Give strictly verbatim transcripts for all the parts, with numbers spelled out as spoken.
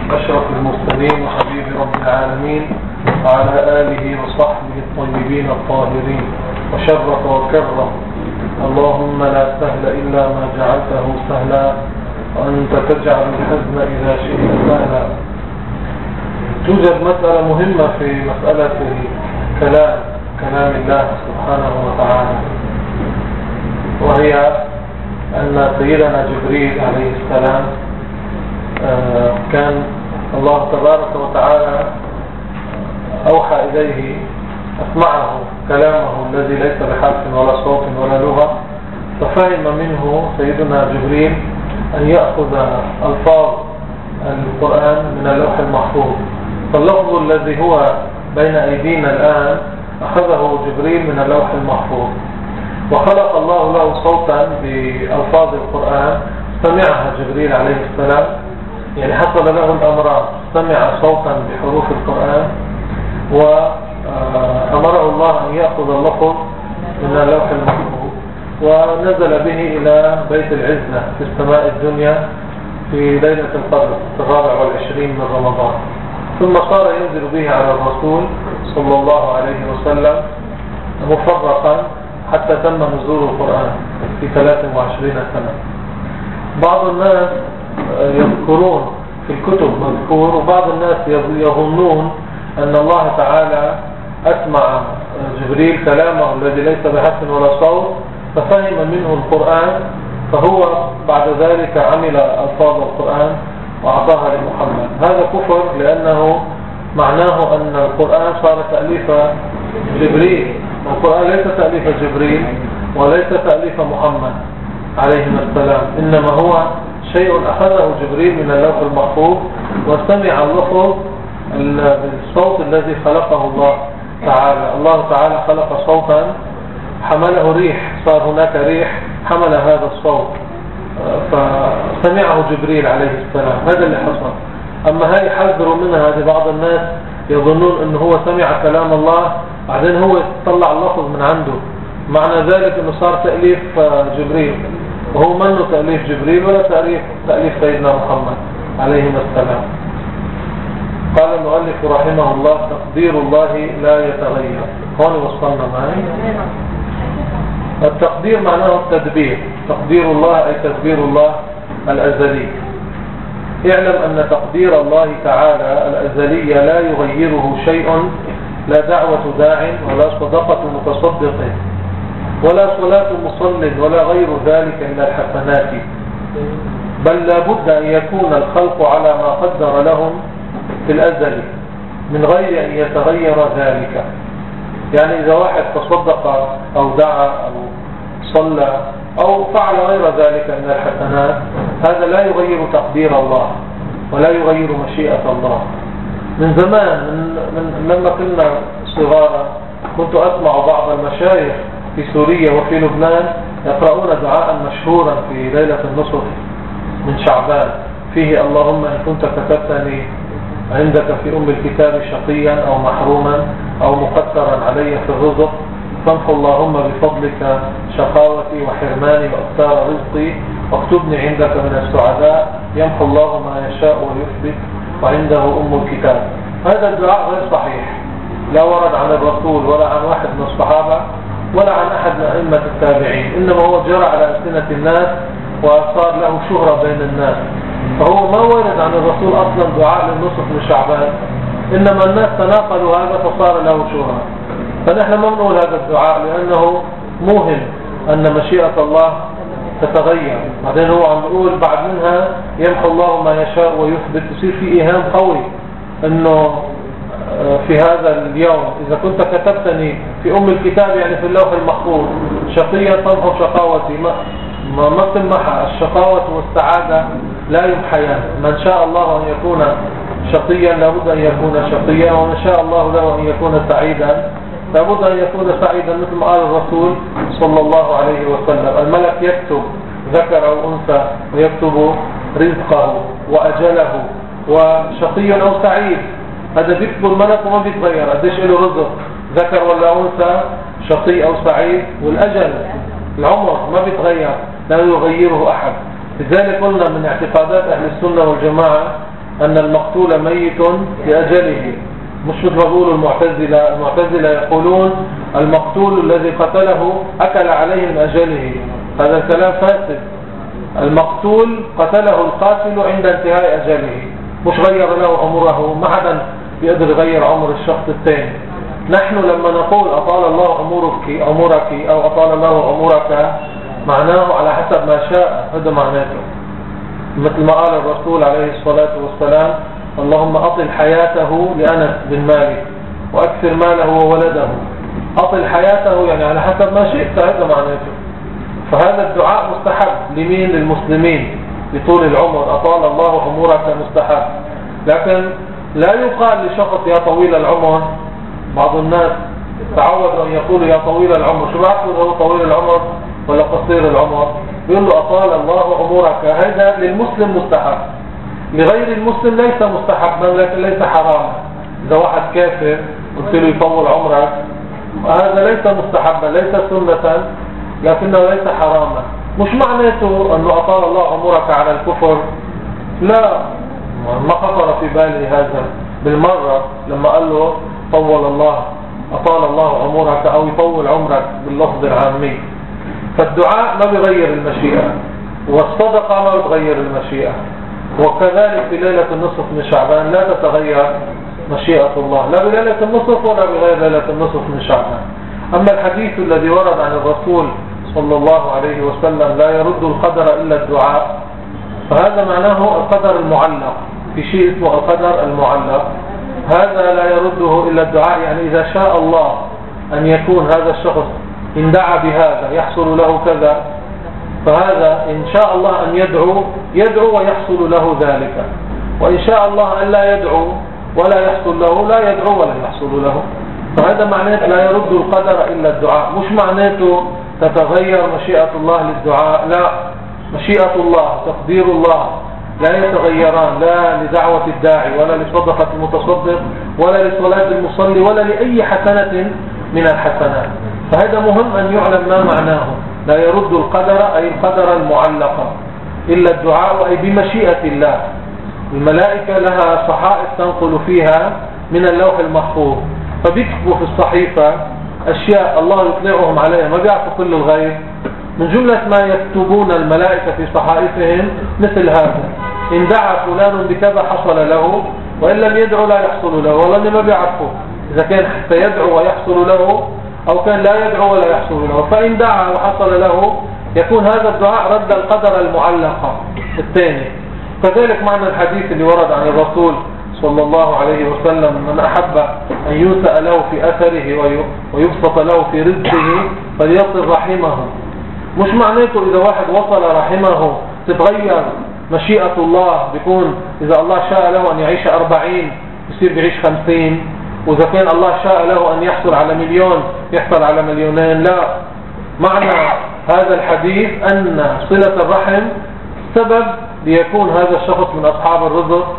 أشرف المرسلين وحبيب رب العالمين وعلى آله وصحبه الطيبين الطاهرين وشرف وكرم. اللهم لا سهل إلا ما جعلته سهلا وأنت تجعل الحزن إذا شئت سهلا. توجد مسألة مهمة في مسألة كلام كلام الله سبحانه وتعالى، وهي أن سيدنا جبريل عليه السلام كان الله تبارك وتعالى أوحى إليه، أسمعه كلامه الذي ليس بحرف ولا صوت ولا لغة، ففهم منه سيدنا جبريل أن يأخذ ألفاظ القرآن من اللوح المحفوظ. فاللفظ الذي هو بين أيدينا الآن أخذه جبريل من اللوح المحفوظ، وخلق الله له صوتا بألفاظ القرآن سمعها جبريل عليه السلام، يعني حصل له الأمران، سمع صوتا بحروف القرآن وأمره الله أن يأخذ اللفظ من اللوح المحفوظ ونزل به إلى بيت العزة في السماء الدنيا في ليلة القدر الرابع والعشرين من رمضان، ثم صار ينزل به على الرسول صلى الله عليه وسلم مفرقا حتى تم نزول القرآن في ثلاث وعشرين سنة. بعض الناس يذكرون في الكتب مذكور، وبعض الناس يظنون أن الله تعالى أسمع جبريل كلامه الذي ليس بحرف ولا صوت ففهم منه القرآن، فهو بعد ذلك عمل ألفاظ القرآن وأعطاها لمحمد. هذا كفر، لأنه معناه أن القرآن صار تأليف جبريل، والقرآن ليس تأليف جبريل وليس تأليف محمد عليه السلام، إنما هو شيء أخذه جبريل من اللوح المحفوظ وسمع اللفظ الصوت الذي خلقه الله تعالى. الله تعالى خلق صوتا حمله ريح، صار هناك ريح حمل هذا الصوت فسمعه جبريل عليه السلام. هذا اللي حصل. أما هاي يحذروا منها، هذه بعض الناس يظنون أنه هو سمع كلام الله بعدين هو يطلع اللفظ من عنده، معنى ذلك أنه صار تأليف جبريل، وهو منه تأليف جبريل ولا تأليف تأليف سيدنا محمد عليه السلام. قال المؤلف رحمه الله: تقدير الله لا يتغير. هون وصلنا معي. التقدير معناه التدبير، تقدير الله أي تدبير الله الأزلي. اعلم أن تقدير الله تعالى الأزلي لا يغيره شيء، لا دعوة داع ولا صدقة متصدق ولا صلاة مصل ولا غير ذلك من الحسنات، بل لا بد أن يكون الخلق على ما قدر لهم في الأزل من غير أن يتغير ذلك. يعني إذا واحد تصدق أو دعا أو صلى أو فعل غير ذلك من الحسنات، هذا لا يغير تقدير الله ولا يغير مشيئة الله. من زمان، من, من لما كنا صغارا، كنت أسمع بعض المشايخ في سوريا وفي لبنان يقرؤون دعاء مشهورا في ليلة النصف من شعبان فيه: اللهم إن كنت كتبتني عندك في أم الكتاب شقيا أو محروما أو مقترا علي في الرزق، فامحو اللهم بفضلك شقاوتي وحرماني وأكثار رزقي، واكتبني عندك من السعداء، يمحو الله ما يشاء ويثبت، وعنده أم الكتاب. هذا الدعاء غير صحيح، لا ورد عن الرسول ولا عن واحد من الصحابة ولا عن أحد من أئمة التابعين، إنما هو جرى على ألسنة الناس وصار له شهرة بين الناس. فهو ما ورد عن الرسول أصلا دعاء للنصف من شعبان، إنما الناس تناقلوا هذا فصار له شهرة. فنحن ما نقول هذا الدعاء لأنه موهم أن مشيئة الله تتغير. بعدين هو عم يقول بعد منها يمحو الله ما يشاء ويثبت، يصير في إيهام قوي أنه في هذا اليوم إذا كنت كتبتني في أم الكتاب، يعني في اللوح المحفوظ، شقيا تمحو شقاوتي، ما ما ما تمحى الشقاوة والسعادة، لا يمحيان. من شاء الله أن يكون شقيا لابد أن يكون شقيا، ومن شاء الله له أن يكون سعيدا لابد أن يكون سعيدا، مثل ما قال الرسول صلى الله عليه وسلم: الملك يكتب ذكر أو أنثى ويكتب رزقه وأجله وشقي أو سعيد. هذا بيكتب الملك وما بيتغير، قديش له رزق ذكر ولا أنثى، شقي أو سعيد، والأجل العمر ما بيتغير، لا يغيره أحد. لذلك قلنا من اعتقادات أهل السنة والجماعة أن المقتول ميت لأجله، مش مثل ما يقولوا المعتزلة. المعتزلة يقولون المقتول الذي قتله أكل عليه من أجله، هذا الكلام فاسد. المقتول قتله القاتل عند انتهاء أجله، مش غير له عمره. ما حدا بيقدر يغير عمر الشخص الثاني. نحن لما نقول أطال الله عمرك عمرك أو أطال الله عمرك، معناه على حسب ما شاء، هذا معناته. مثل ما قال الرسول عليه الصلاة والسلام: اللهم أطل حياته لأنس بن مالك وأكثر ماله وولده. أطل حياته يعني على حسب ما شئت، هذا معناته. فهذا الدعاء مستحب لمين؟ للمسلمين بطول العمر. أطال الله عمرك مستحب، لكن لا يقال لشخص يا طويل العمر. بعض الناس تعودوا أن يقولوا يا طويل العمر. شو بيعرفوا هو طويل العمر ولا قصير العمر؟ بيقول له أطال الله عمرك. هذا للمسلم مستحب، لغير المسلم ليس مستحبا لكن ليس حراما. إذا واحد كافر قلت له يطول عمرك، هذا ليس مستحبا، ليس سنة، لكنه ليس حراما. مش معناته أنه أطال الله عمرك على الكفر، لا، ما خطر في بالي هذا بالمرة لما قال له طول الله أطال الله عمرك أو يطول عمرك باللفظ العامي. فالدعاء ما بيغير المشيئة، والصدقة ما بتغير المشيئة، وكذلك في ليلة النصف من شعبان لا تتغير مشيئة الله، لا بليلة النصف ولا بغير ليلة النصف من شعبان. أما الحديث الذي ورد عن الرسول صلى الله عليه وسلم لا يرد القدر إلا الدعاء، فهذا معناه القدر المعلق. في شيء اسمه القدر المعلق، هذا لا يرده إلا الدعاء. يعني إذا شاء الله أن يكون هذا الشخص إن دعا بهذا يحصل له كذا، فهذا إن شاء الله أن يدعو يدعو ويحصل له ذلك، وإن شاء الله أن لا يدعو ولا يحصل له لا يدعو ولا يحصل له. فهذا معناته لا يرد القدر إلا الدعاء. مش معناته تتغير مشيئة الله للدعاء، لا، مشيئة الله تقدير الله لا يتغيران، لا لدعوة الداعي ولا لصدقة المتصدق ولا لصلاة المصلي ولا لأي حسنة من الحسنات. فهذا مهم أن يعلم ما معناه. لا يرد القدر أي القدر المعلقة إلا الدعاء، أي بمشيئة الله. الملائكة لها صحائف تنقل فيها من اللوح المحفوظ، فبيكتبوا في الصحيفة أشياء الله يطلعهم عليها، ما بيعرفوا كل الغيب. من جملة ما يكتبون الملائكة في صحائفهم مثل هذا: إن دعا فلان بكذا حصل له، وإن لم يدعو لا يحصل له. والله ما بيعرفوا إذا كان حتى يدعو ويحصل له أو كان لا يدعو ولا يحصل له. فإن دعا وحصل له يكون هذا الدعاء رد القدر المعلقة الثاني. كذلك معنى الحديث اللي ورد عن الرسول صلى الله عليه وسلم: من أحب أن يوسأ له في أثره ويبسط له في رزقه فليصل رحمه. مش معناته إذا واحد وصل رحمه تتغير مشيئة الله، بيكون إذا الله شاء له أن يعيش أربعين يصير بيعيش خمسين، وإذا كان الله شاء له أن يحصل على مليون يحصل على مليونين. لا، معنى هذا الحديث أن صلة الرحم سبب ليكون هذا الشخص من أصحاب الرزق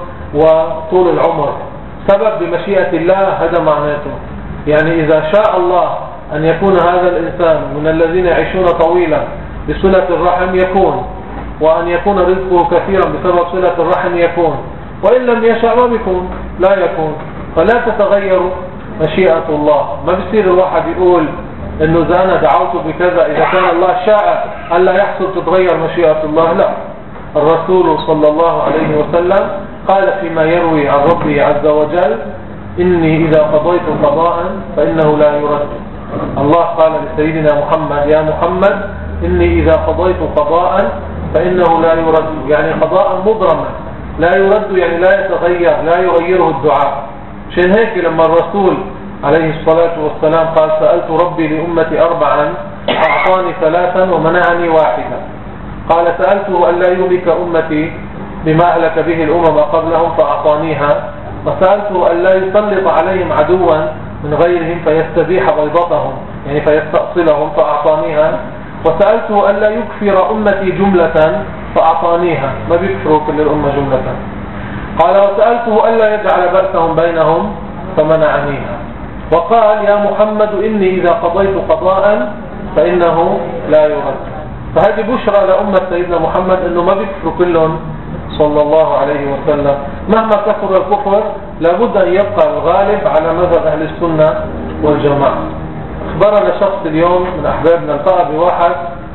وطول العمر، سبب بمشيئة الله. هذا معناته يعني إذا شاء الله أن يكون هذا الإنسان من الذين يعيشون طويلا بصلة الرحم يكون، وأن يكون رزقه كثيرا بسبب صلة الرحم يكون، وإن لم يشاء ما بيكون، لا يكون. فلا تتغير مشيئة الله. ما بيصير الواحد يقول إنه إذا أنا دعوت بكذا إذا كان الله شاء ألا يحصل تتغير مشيئة الله، لا. الرسول صلى الله عليه وسلم قال فيما يروي عن ربه عز وجل: إني إذا قضيت قضاء فإنه لا يرد. الله قال لسيدنا محمد: يا محمد إني إذا قضيت قضاء فإنه لا يرد، يعني قضاء مبرما لا يرد، يعني لا يتغير، لا يغيره الدعاء. عشان هيك لما الرسول عليه الصلاة والسلام قال: سألت ربي لأمتي أربعا أعطاني ثلاثا ومنعني واحدا. قال: سألته أن لا يهلك أمتي بما أهلك به الأمم قبلهم فأعطانيها، وسألته أن لا يسلط عليهم عدوا من غيرهم فيستبيح بيضتهم، يعني فيستأصلهم فأعطانيها، وسألته أن لا يكفر أمتي جملة فأعطانيها، ما بيكفروا كل الأمة جملة. قال: وسألته أن لا يجعل بأسهم بينهم فمنعنيها. وقال: يا محمد إني إذا قضيت قضاء فإنه لا يرد. فهذه بشرى لأمة سيدنا محمد أنه ما بيكفروا كلهم صلى الله عليه وسلم. مهما كثر الكفر لابد أن يبقى الغالب على مذهب أهل السنة والجماعة. أخبرنا شخص اليوم من أحبابنا التقى بواحد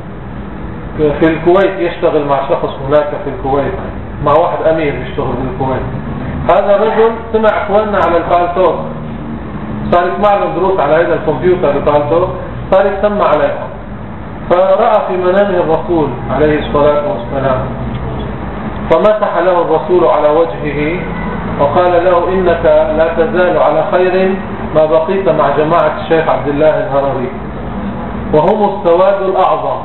في الكويت يشتغل مع شخص هناك في الكويت، مع واحد أمير يشتغل في الكويت. هذا الرجل سمع أخواننا على الفالتوك، صار يسمع لهم دروس على هذا الكمبيوتر الفالتوك، صار يسمع عليهم، فرأى في منامه الرسول عليه الصلاة والسلام، فمسح له الرسول على وجهه وقال له إنك لا تزال على خير ما بقيت مع جماعة الشيخ عبد الله الهرري وهم السواد الأعظم.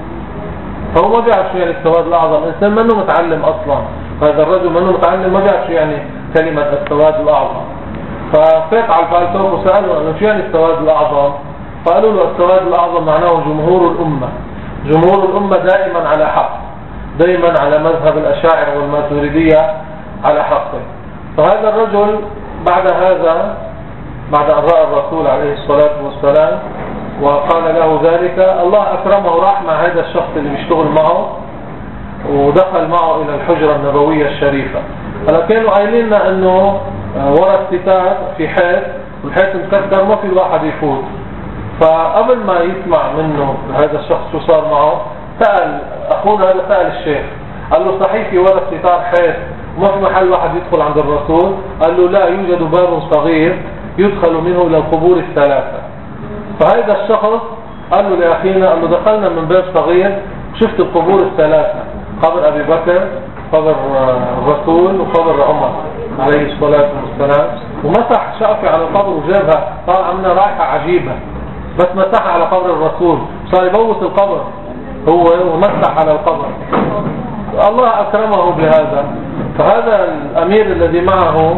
فهو ما بيعرف شو يعني السواد الأعظم، إنسان منه متعلم أصلا، هذا الرجل منه متعلم ما بيعرف شو يعني كلمة السواد الأعظم. ففات على الفالتوك وسألوا أنه شو يعني السواد الأعظم، فقالوا له السواد الأعظم معناه جمهور الأمة. جمهور الأمة دائما على حق، دائما على مذهب الأشاعرة والماتريدية على حقه. فهذا الرجل بعد هذا، بعد أن رأى الرسول عليه الصلاة والسلام وقال له ذلك، الله أكرمه، راح مع هذا الشخص اللي بيشتغل معه ودخل معه إلى الحجرة النبوية الشريفة. هلا كانوا قايلين لنا أنه ورا الستار في حيط، والحيط مكسر ما في الواحد يفوت. فقبل ما يسمع منه هذا الشخص شو صار معه، سأل أخونا هذا، سأل الشيخ قال له صحيح في ورا الستار حيط وما في محل واحد يدخل عند الرسول؟ قال له لا، يوجد باب صغير يدخل منه إلى القبور الثلاثة. فهذا الشخص قال له لأخينا، قال له دخلنا من باب صغير شفت القبور الثلاثة، قبر أبي بكر، قبر الرسول، وقبر عمر عليه الصلاة والسلام، ومسح شقفة على القبر وجابها، قال عمنا رائحة عجيبة، بس مسح على قبر الرسول، صار يبوس القبر هو ومسح على القبر. الله أكرمه بهذا. فهذا الأمير الذي معه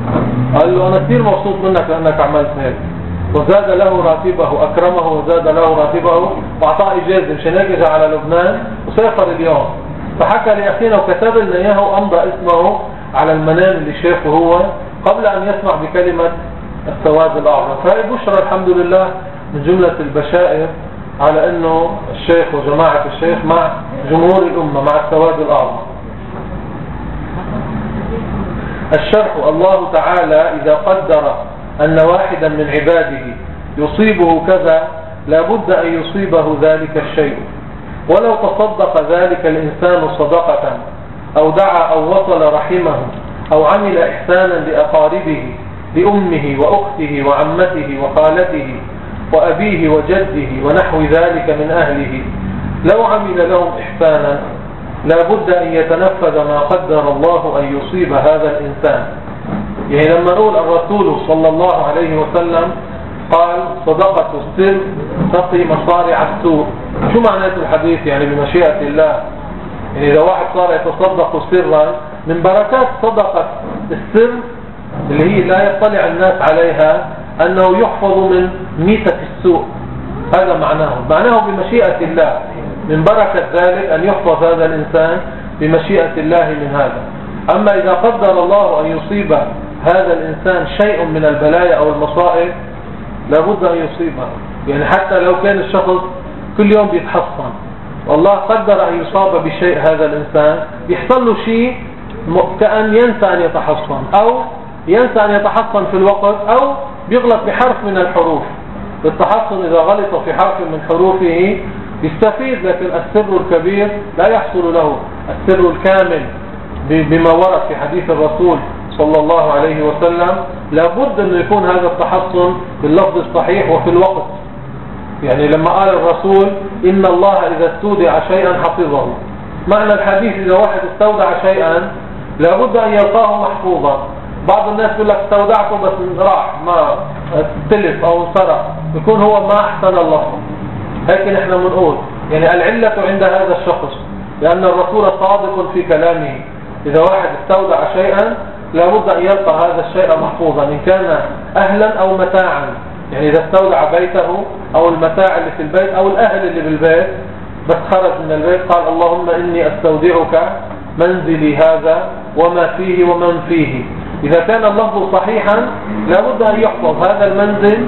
قال له أنا كثير مبسوط منك لأنك عملت هيك، وزاد له راتبه، أكرمه وزاد له راتبه وأعطاه إجازة مشان هيك اجى على لبنان وسافر اليوم. فحكى لأخينا وكتب لنا إياه وأمضى اسمه على المنام اللي شافه هو قبل أن يسمع بكلمة السواد الأعظم. فهي بشرى الحمد لله من جملة البشائر على أنه الشيخ وجماعة الشيخ مع جمهور الأمة، مع السواد الأعظم. الشرح: الله تعالى إذا قدر أن واحدا من عباده يصيبه كذا لابد أن يصيبه ذلك الشيء، ولو تصدق ذلك الإنسان صدقة أو دعا أو وصل رحمه أو عمل إحسانا لأقاربه لأمه وأخته وعمته وخالته وأبيه وجده ونحو ذلك من أهله، لو عمل لهم إحسانا لابد أن يتنفذ ما قدر الله أن يصيب هذا الإنسان. يعني لما نقول الرسول صلى الله عليه وسلم قال صدقة السر تقي مصارع السوء، شو معنى الحديث؟ يعني بمشيئة الله، يعني إذا واحد صار يتصدق سرا من بركات صدقة السر اللي هي لا يطلع الناس عليها أنه يحفظ من ميتة السوء. هذا معناه معناه بمشيئة الله، من بركة ذلك أن يحفظ هذا الإنسان بمشيئة الله من هذا. أما إذا قدر الله أن يصيب هذا الإنسان شيء من البلايا أو المصائب لابد أن يصيبه. يعني حتى لو كان الشخص كل يوم بيتحصن والله قدر أن يصاب بشيء هذا الإنسان، يحصل له شيء كأن ينسى أن يتحصن، أو ينسى أن يتحصن في الوقت، أو بيغلط بحرف من الحروف. التحصن إذا غلط في حرف من حروفه يستفيد، لكن السر الكبير لا يحصل له، السر الكامل بما ورد في حديث الرسول صلى الله عليه وسلم لابد أن يكون هذا التحصن باللفظ الصحيح وفي الوقت. يعني لما قال الرسول إن الله إذا استودع شيئا حفظه، معنى الحديث إذا واحد استودع شيئا لابد أن يلقاه محفوظا. بعض الناس يقول لك استودعته بس راح ما تلف أو سرق، يكون هو ما أحسن اللفظ. لكن احنا بنقول يعني العلة عند هذا الشخص، لأن الرسول صادق في كلامه. إذا واحد استودع شيئا لابد أن يلقى هذا الشيء محفوظا، إن كان أهلا أو متاعا. يعني إذا استودع بيته أو المتاع اللي في البيت أو الأهل اللي بالبيت، بس خرج من البيت قال اللهم إني أستودعك منزلي هذا وما فيه ومن فيه. إذا كان اللفظ صحيحا لابد أن يحفظ هذا المنزل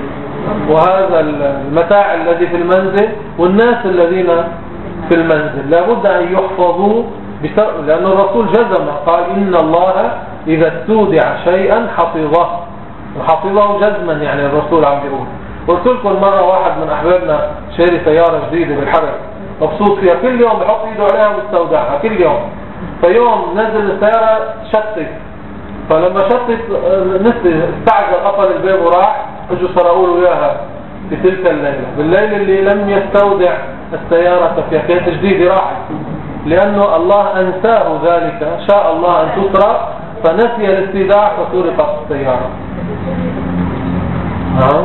وهذا المتاع الذي في المنزل والناس الذين في المنزل، لابد أن يحفظوا لأن الرسول جزم قال إن الله إذا استودع شيئا حفظه، وحفظه جزما. يعني الرسول عم بيقول. قلت لكم مرة واحد من أحبابنا شاري سيارة جديدة بالحرب، مبسوط فيها، كل يوم بحط إيده عليها ويستودعها كل يوم. فيوم نزل السيارة شتت، فلما شتت نسي استعجل قفل الباب وراح، اجوا سرقوا له إياها في تلك الليلة، بالليل اللي لم يستودع السيارة فيها، كانت جديدة راحت، لأنه الله أنساه ذلك، شاء الله أن تسرق فنسي الاستيداع فسرقت السيارة. نعم.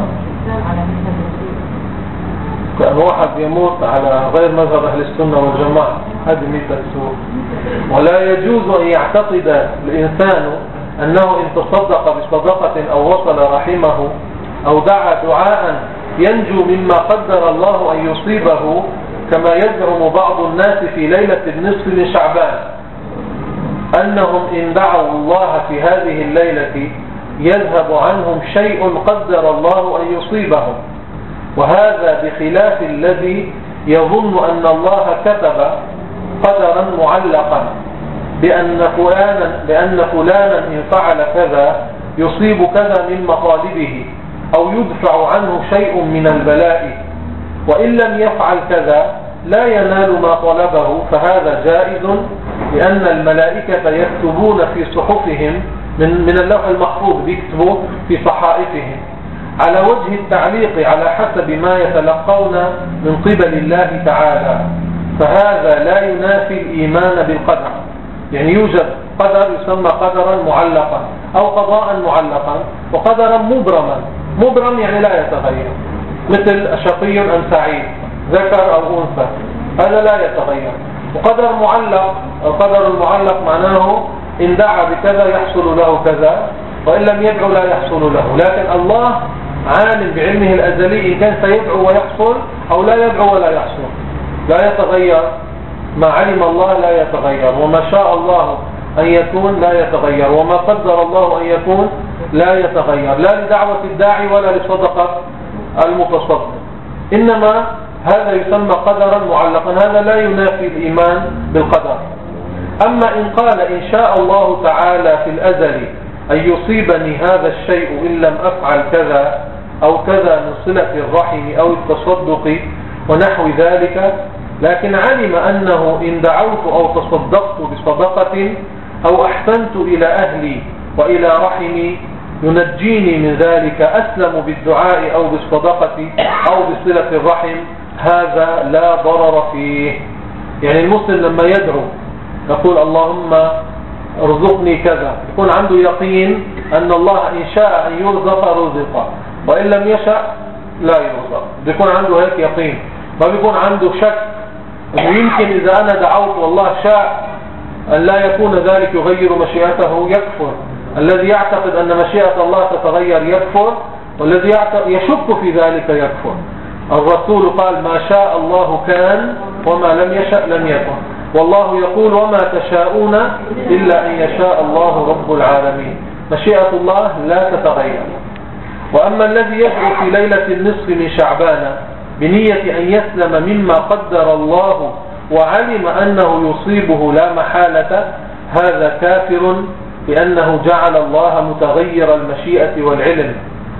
كأن واحد يموت على غير مذهب أهل السنة والجماعة، هذه مثل سوء. ولا يجوز أن يعتقد الإنسان أنه إن تصدق بصدقة أو وصل رحمه أو دعا دعاء ينجو مما قدر الله أن يصيبه، كما يزعم بعض الناس في ليلة النصف من شعبان أنهم إن دعوا الله في هذه الليلة يذهب عنهم شيء قدر الله أن يصيبهم، وهذا بخلاف الذي يظن أن الله كتب قدرا معلقا بأن فلانا, بأن فلانا إن فعل كذا يصيب كذا من مطالبه أو يدفع عنه شيء من البلاء، وإن لم يفعل كذا لا ينال ما طلبه، فهذا جائز لأن الملائكة يكتبون في صحفهم من, من اللوح المحفوظ، بيكتبوا في صحائفهم على وجه التعليق على حسب ما يتلقون من قبل الله تعالى، فهذا لا ينافي الإيمان بالقدر. يعني يوجد قدر يسمى قدرا معلقا أو قضاء معلقا، وقدرا مبرما. مبرم يعني لا يتغير، مثل شقي أم سعيد، ذكر أو أنثى، هذا لا يتغير. وقدر معلق، القدر المعلق معناه إن دعا بكذا يحصل له كذا، وإن لم يدعو لا يحصل له. لكن الله عالم بعلمه الأزلي إن كان سيدعو ويحصل أو لا يدعو ولا يحصل، لا يتغير. ما علم الله لا يتغير، وما شاء الله أن يكون لا يتغير، وما قدر الله أن يكون لا يتغير، لا لدعوة الداعي ولا لصدقة المتصدق. إنما هذا يسمى قدرا معلقا، هذا لا ينافي الإيمان بالقدر. أما إن قال إن شاء الله تعالى في الأزل أن يصيبني هذا الشيء إن لم أفعل كذا أو كذا من صلة الرحم أو التصدق ونحو ذلك، لكن علم أنه إن دعوت أو تصدقت بصدقة أو أحسنت إلى أهلي وإلى رحمي ينجيني من ذلك أسلم بالدعاء أو بالصدقة أو بصلة الرحم، هذا لا ضرر فيه. يعني المسلم لما يدعو يقول اللهم ارزقني كذا، يكون عنده يقين أن الله إن شاء أن يرزق رزق، وإن لم يشاء لا يرزق. بيكون عنده هيك يقين، ما بيكون عنده شك أنه يمكن إذا أنا دعوت والله شاء أن لا يكون ذلك يغير مشيئته يكفر. الذي يعتقد أن مشيئة الله تتغير يكفر، والذي يشك في ذلك يكفر. الرسول قال ما شاء الله كان وما لم يشاء لم يكن، والله يقول وما تشاءون إلا أن يشاء الله رب العالمين. مشيئة الله لا تتغير. وأما الذي يدعو في ليلة النصف من شعبان بنية أن يسلم مما قدر الله وعلم أنه يصيبه لا محالة، هذا كافر، لأنه جعل الله متغير المشيئة والعلم،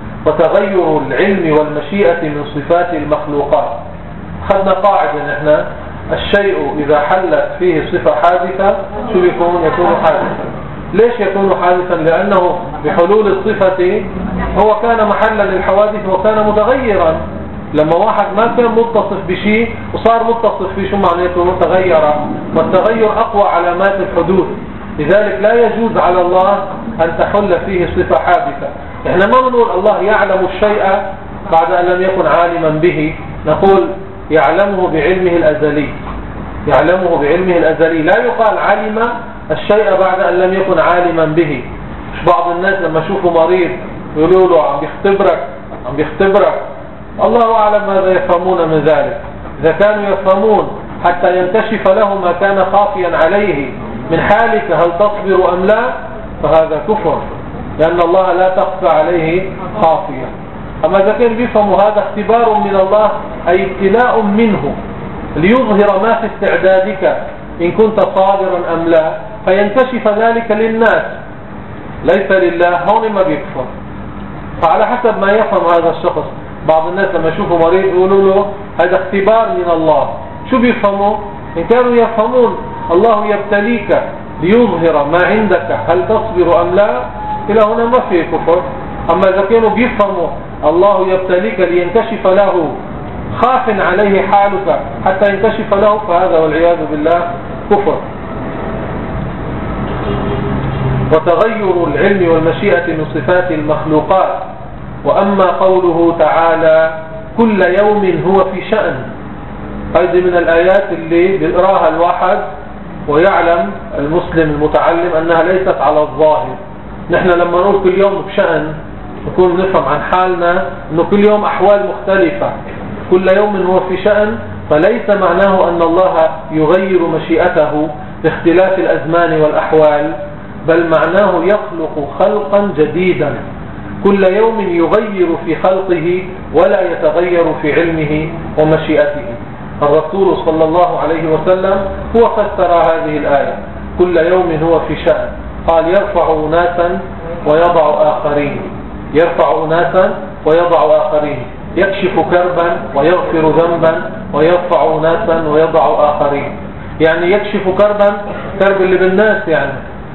وتغير العلم والمشيئة من صفات المخلوقات. خدنا قاعدة نحن الشيء إذا حلت فيه صفة حادثة شو يكون؟ يكون حادثا. ليش يكون حادثا؟ لأنه بحلول الصفة هو كان محلا للحوادث وكان متغيرا. لما واحد ما كان متصف بشيء وصار متصف فيه شو معناته؟ متغيرا، والتغير أقوى علامات الحدوث. لذلك لا يجوز على الله أن تحل فيه صفة حادثة. احنا ما بنقول الله يعلم الشيء بعد أن لم يكن عالما به، نقول يعلمه بعلمه الأزلي، يعلمه بعلمه الأزلي. لا يقال علم الشيء بعد أن لم يكن عالما به. مش بعض الناس لما يشوفوا مريض يقولوا له عم بيختبرك عم بيختبرك الله أعلم ماذا يفهمون من ذلك. إذا كانوا يفهمون حتى ينكشف له ما كان خافيا عليه من حالك هل تصبر أم لا، فهذا كفر، لأن الله لا تخفى عليه خافية. أما إذا كان بيفهموا هذا اختبار من الله، أي ابتلاء منه ليظهر ما في استعدادك إن كنت صابرا أم لا، فينكشف ذلك للناس ليس لله، هون ما بيكفر. فعلى حسب ما يفهم هذا الشخص. بعض الناس لما يشوفوا مريض يقولوا له هذا اختبار من الله. شو بيفهموا؟ إن كانوا يفهمون الله يبتليك ليظهر ما عندك هل تصبر أم لا، إلى هنا ما في كفر. أما إذا كانوا بيفهموا الله يبتليك لينكشف له، خاف عليه حالك حتى ينكشف له، فهذا والعياذ بالله كفر. وتغير العلم والمشيئة من صفات المخلوقات. وأما قوله تعالى كل يوم هو في شأن، هذه من الآيات اللي بيقراها الواحد ويعلم المسلم المتعلم أنها ليست على الظاهر. نحن لما نقول كل يوم بشأن نكون نفهم عن حالنا أنه كل يوم أحوال مختلفة. كل يوم هو في شأن، فليس معناه أن الله يغير مشيئته باختلاف الأزمان والأحوال، بل معناه يخلق خلقا جديدا كل يوم يغير في خلقه ولا يتغير في علمه ومشيئته. الرسول صلى الله عليه وسلم هو فسر هذه الآية كل يوم هو في شأن، قال يرفع أناسا ويضع آخرين، يرفع أناسا ويضع آخرين، يكشف كربا ويغفر ذنبا ويرفع أناسا ويضع آخرين. يعني يكشف كربا، كرب اللي بالناس يعني،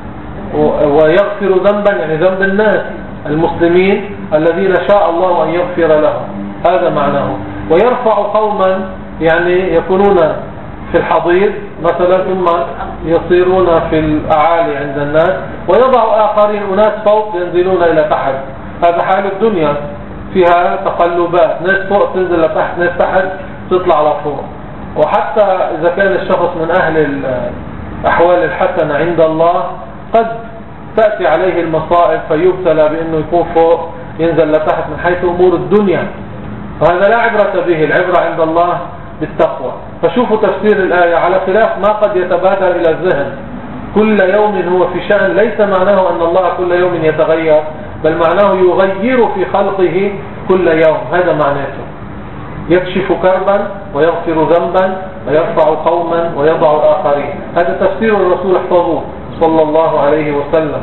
ويغفر ذنبا يعني ذنب الناس المسلمين الذين شاء الله أن يغفر لهم، هذا معناه. ويرفع قوما يعني يكونون في الحضيض مثلا ثم يصيرون في الأعالي عند الناس، ويضع آخرين أناس فوق ينزلون إلى تحت. هذا حال الدنيا فيها تقلبات، ناس فوق تنزل لتحت، ناس تحت تطلع لفوق. وحتى إذا كان الشخص من أهل الأحوال الحسنة عند الله قد تأتي عليه المصائب فيبتلى بأنه يكون فوق ينزل لتحت من حيث أمور الدنيا، وهذا لا عبرة به. العبرة عند الله بالتقوى. فشوفوا تفسير الآية على خلاف ما قد يتبادر إلى الذهن. كل يوم هو في شأن ليس معناه أن الله كل يوم يتغير، بل معناه يغير في خلقه كل يوم، هذا معناته. يكشف كربا ويغفر ذنبا ويرفع قوما ويضع آخرين. هذا تفسير الرسول احفظوه صلى الله عليه وسلم.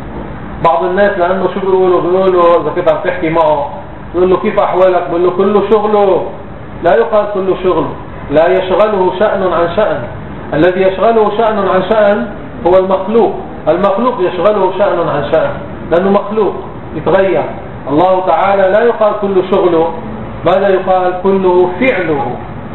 بعض الناس لأنه شو بيقولوا بيقولوا إذا كنت عم تحكي معه بيقول له كيف أحوالك، بيقول له كله شغله. لا يقال كله شغله، لا يشغله شأن عن شأن. الذي يشغله شأن عن شأن هو المخلوق. المخلوق يشغله شأن عن شأن لأنه مخلوق يتغير. الله تعالى لا يقال كله شغله، ماذا يقال؟ كله فعله،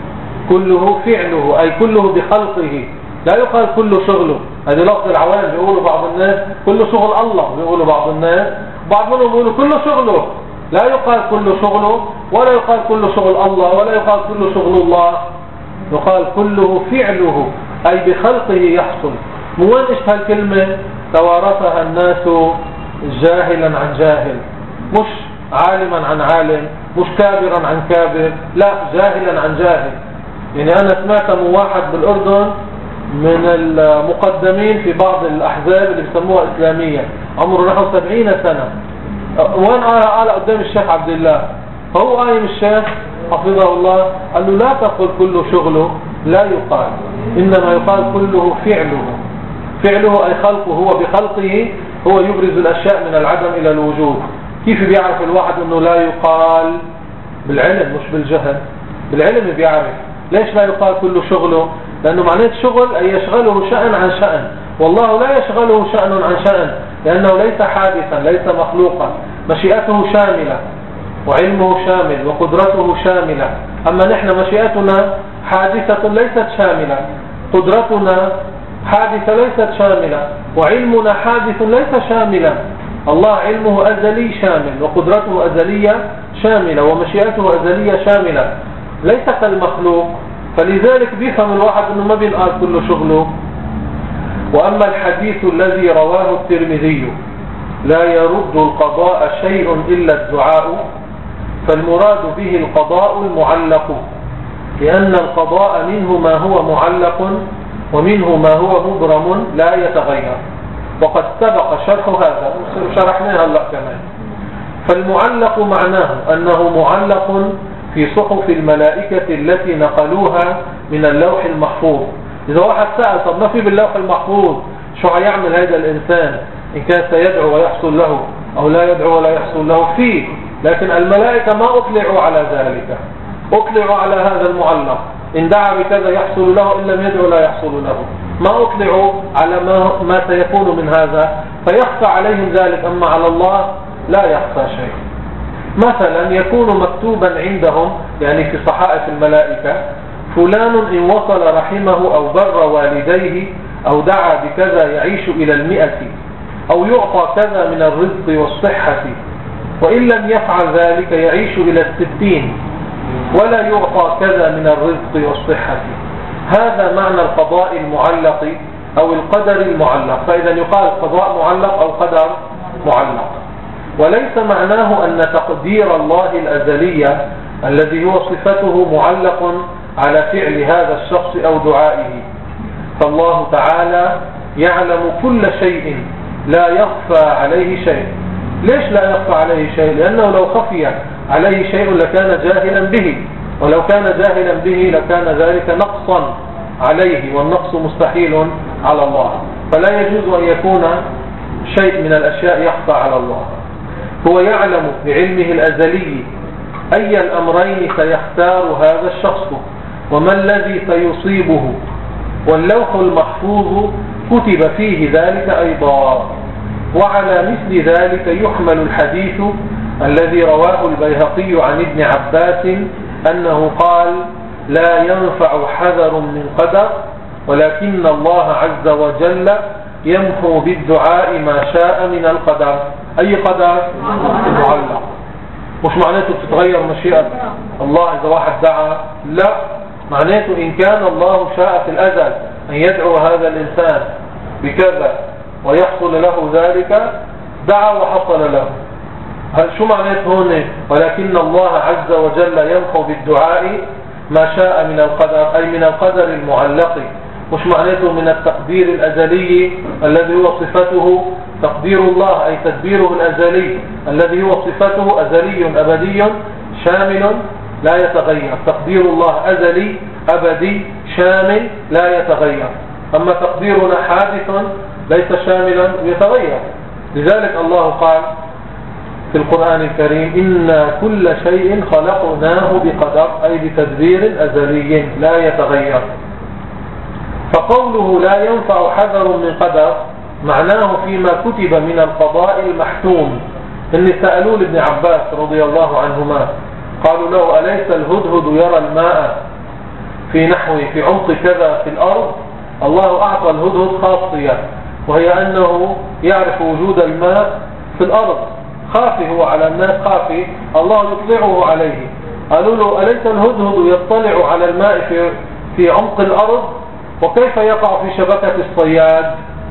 كله فعله أي كله بخلقه. لا يقال كله شغله. هذه لفظ العوام بيقولوا بعض الناس كله شغل الله، بيقولوا بعض الناس، بعض منهم بيقولوا كله شغله. لا يقال كله شغله، ولا يقال كله شغل الله، ولا يقال كله شغل الله. يقال كله فعله أي بخلقه يحصل. مو وين إيش هالكلمة توارثها الناس جاهلا عن جاهل، مش عالما عن عالم، مش كابرا عن كابر، لا جاهلا عن جاهل. يعني أنا سمعت من واحد بالأردن من المقدمين في بعض الأحزاب اللي بيسموها إسلامية، عمره نحو سبعين سنة، وين قال قدام الشيخ عبد الله، هو قايم الشيخ حفظه الله قال له لا تقل كله شغله، لا يقال، إنما يقال كله فعله. فعله أي خلقه، هو بخلقه هو يبرز الأشياء من العدم إلى الوجود. كيف بيعرف الواحد أنه لا يقال؟ بالعلم مش بالجهل. بالعلم بيعرف. ليش لا يقال كله شغله؟ لأنه معناه شغل أي يشغله شأن عن شأن، والله لا يشغله شأن عن شأن، لأنه ليس حادثا، ليس مخلوقا. مشيئته شاملة وعلمه شامل وقدرته شاملة. أما نحن مشيئتنا حادثة ليست شاملة، قدرتنا حادثة ليست شاملة، وعلمنا حادث ليس شاملا. الله علمه أزلي شامل، وقدرته أزلية شاملة، ومشيئته أزلية شاملة، ليس كالمخلوق. فلذلك بيفهم الواحد أنه ما بينقال كل شغله. وأما الحديث الذي رواه الترمذي لا يرد القضاء شيء إلا الدعاء، فالمراد به القضاء المعلق، لأن القضاء منه ما هو معلق ومنه ما هو مبرم لا يتغير، وقد سبق شرح هذا شرحناها هلا كمان. فالمعلق معناه أنه معلق في صحف الملائكة التي نقلوها من اللوح المحفوظ، إذا واحد سأل طب ما في باللوح المحفوظ شو هيعمل هذا الإنسان إن كان سيدعو ويحصل له أو لا يدعو ولا يحصل له فيه، لكن الملائكة ما أطلعوا على ذلك، أطلعوا على هذا المعلق، إن دعا بكذا يحصل له، إن لم يدعو لا يحصل له، ما أطلعوا على ما, ما سيكون من هذا فيخفى عليهم ذلك. أما على الله لا يخفى شيء. مثلا يكون مكتوبا عندهم يعني في صحائف الملائكة فلان إن وصل رحمه أو بر والديه أو دعا بكذا يعيش إلى المئة أو يعطى كذا من الرزق والصحة، وإن لم يفعل ذلك يعيش إلى الستين ولا يعطى كذا من الرزق والصحة. هذا معنى القضاء المعلق أو القدر المعلق. فإذا يقال قضاء معلق أو قدر معلق، وليس معناه أن تقدير الله الأزلية الذي هو صفته معلق على فعل هذا الشخص أو دعائه. فالله تعالى يعلم كل شيء لا يخفى عليه شيء. ليش لا يخفى عليه شيء؟ لأنه لو خفي عليه شيء لكان جاهلا به، ولو كان جاهلا به لكان ذلك نقصا عليه، والنقص مستحيل على الله، فلا يجوز أن يكون شيء من الأشياء يخفى على الله. هو يعلم بعلمه الأزلي أي الأمرين سيختار هذا الشخص وما الذي سيصيبه، واللوح المحفوظ كتب فيه ذلك أيضا. وعلى مثل ذلك يحمل الحديث الذي رواه البيهقي عن ابن عباس أنه قال: لا ينفع حذر من قدر، ولكن الله عز وجل يمحو بالدعاء ما شاء من القدر. أي قدر؟ المعلق. مش معناته تتغير مشيئة الله إذا واحد دعا، لا، معناته إن كان الله شاء في الأزل أن يدعو هذا الإنسان بكذا ويحصل له ذلك دعا وحصل له. هل شو معناته هون؟ ولكن الله عز وجل يمحو بالدعاء ما شاء من القدر، أي من القدر المعلق. مش معناته من التقدير الأزلي الذي هو صفته تقدير الله، أي تدبيره الأزلي الذي هو صفته أزلي أبدي شامل لا يتغير. تقدير الله أزلي أبدي شامل لا يتغير، أما تقديرنا حادث ليس شاملا يتغير. لذلك الله قال في القرآن الكريم: إنا كل شيء خلقناه بقدر، أي بتدبير أزلي لا يتغير. فقوله لا ينفع حذر من قدر معناه فيما كتب من القضاء المحتوم. إن سألوا لابن عباس رضي الله عنهما قالوا له: أليس الهدهد يرى الماء في نحو في عمق كذا في الأرض؟ الله أعطى الهدهد خاصية، وهي أنه يعرف وجود الماء في الأرض، خافي هو على الناس، خافي الله يطلعه عليه. قالوا له: أليس الهدهد يطلع على الماء في في عمق الأرض؟ وكيف يقع في شبكة الصياد؟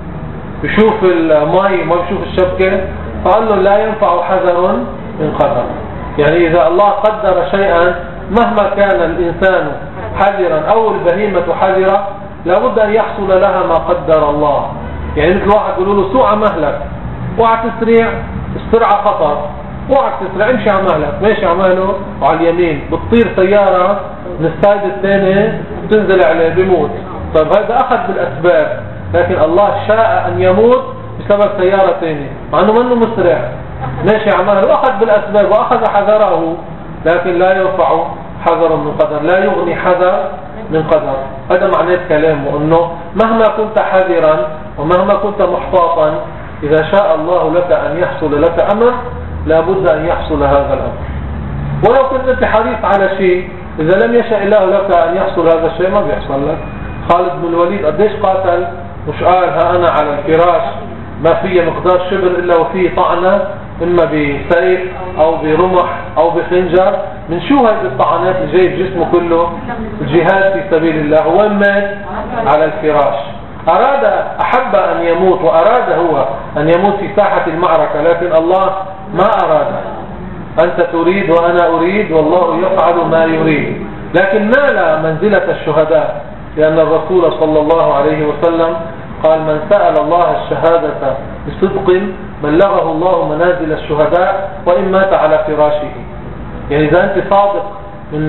بشوف الماء ما بشوف الشبكة. فقال له: لا ينفع حذر من قدر. يعني إذا الله قدر شيئا مهما كان الإنسان حذرا أو البهيمة حذرة لابد أن يحصل لها ما قدر الله. يعني مثل واحد يقولوا له: سوء مهلك، اوعى تسرع، السرعة خطر، اوعى تسرع، امشي على مهلك، ماشي على مهله وعلى اليمين، بتطير سيارة من السايد الثاني بتنزل عليه بيموت. طيب هذا أخذ بالأسباب، لكن الله شاء أن يموت بسبب سيارة ثانية مع أنه منه مسرع، ماشي على مهله، أخذ بالأسباب وأخذ حذره، لكن لا ينفع حذر من قدر، لا يغني حذر من قدر. هذا معنى كلامه، أنه مهما كنت حذرا ومهما كنت محتاطا إذا شاء الله لك أن يحصل لك أمر لابد أن يحصل هذا الأمر. ولو كنت أنت حريص على شيء إذا لم يشاء الله لك أن يحصل هذا الشيء ما بيحصل لك. خالد بن الوليد قديش قاتل، مش قال: ها أنا على الفراش ما فيه مقدار شبر إلا وفيه طعنة، إما بسيف أو برمح أو بخنجر. من شو هذه الطعنات اللي جاي بجسمه كله؟ الجهاد في سبيل الله. وين مات؟ على الفراش. أراد أحب أن يموت، وأراد هو أن يموت في ساحة المعركة، لكن الله ما أراد. أنت تريد وأنا أريد والله يفعل ما يريد. لكن نال منزلة الشهداء، لأن الرسول صلى الله عليه وسلم قال: من سأل الله الشهادة بصدق بلغه الله منازل الشهداء وإن مات على فراشه. يعني إذا أنت صادق من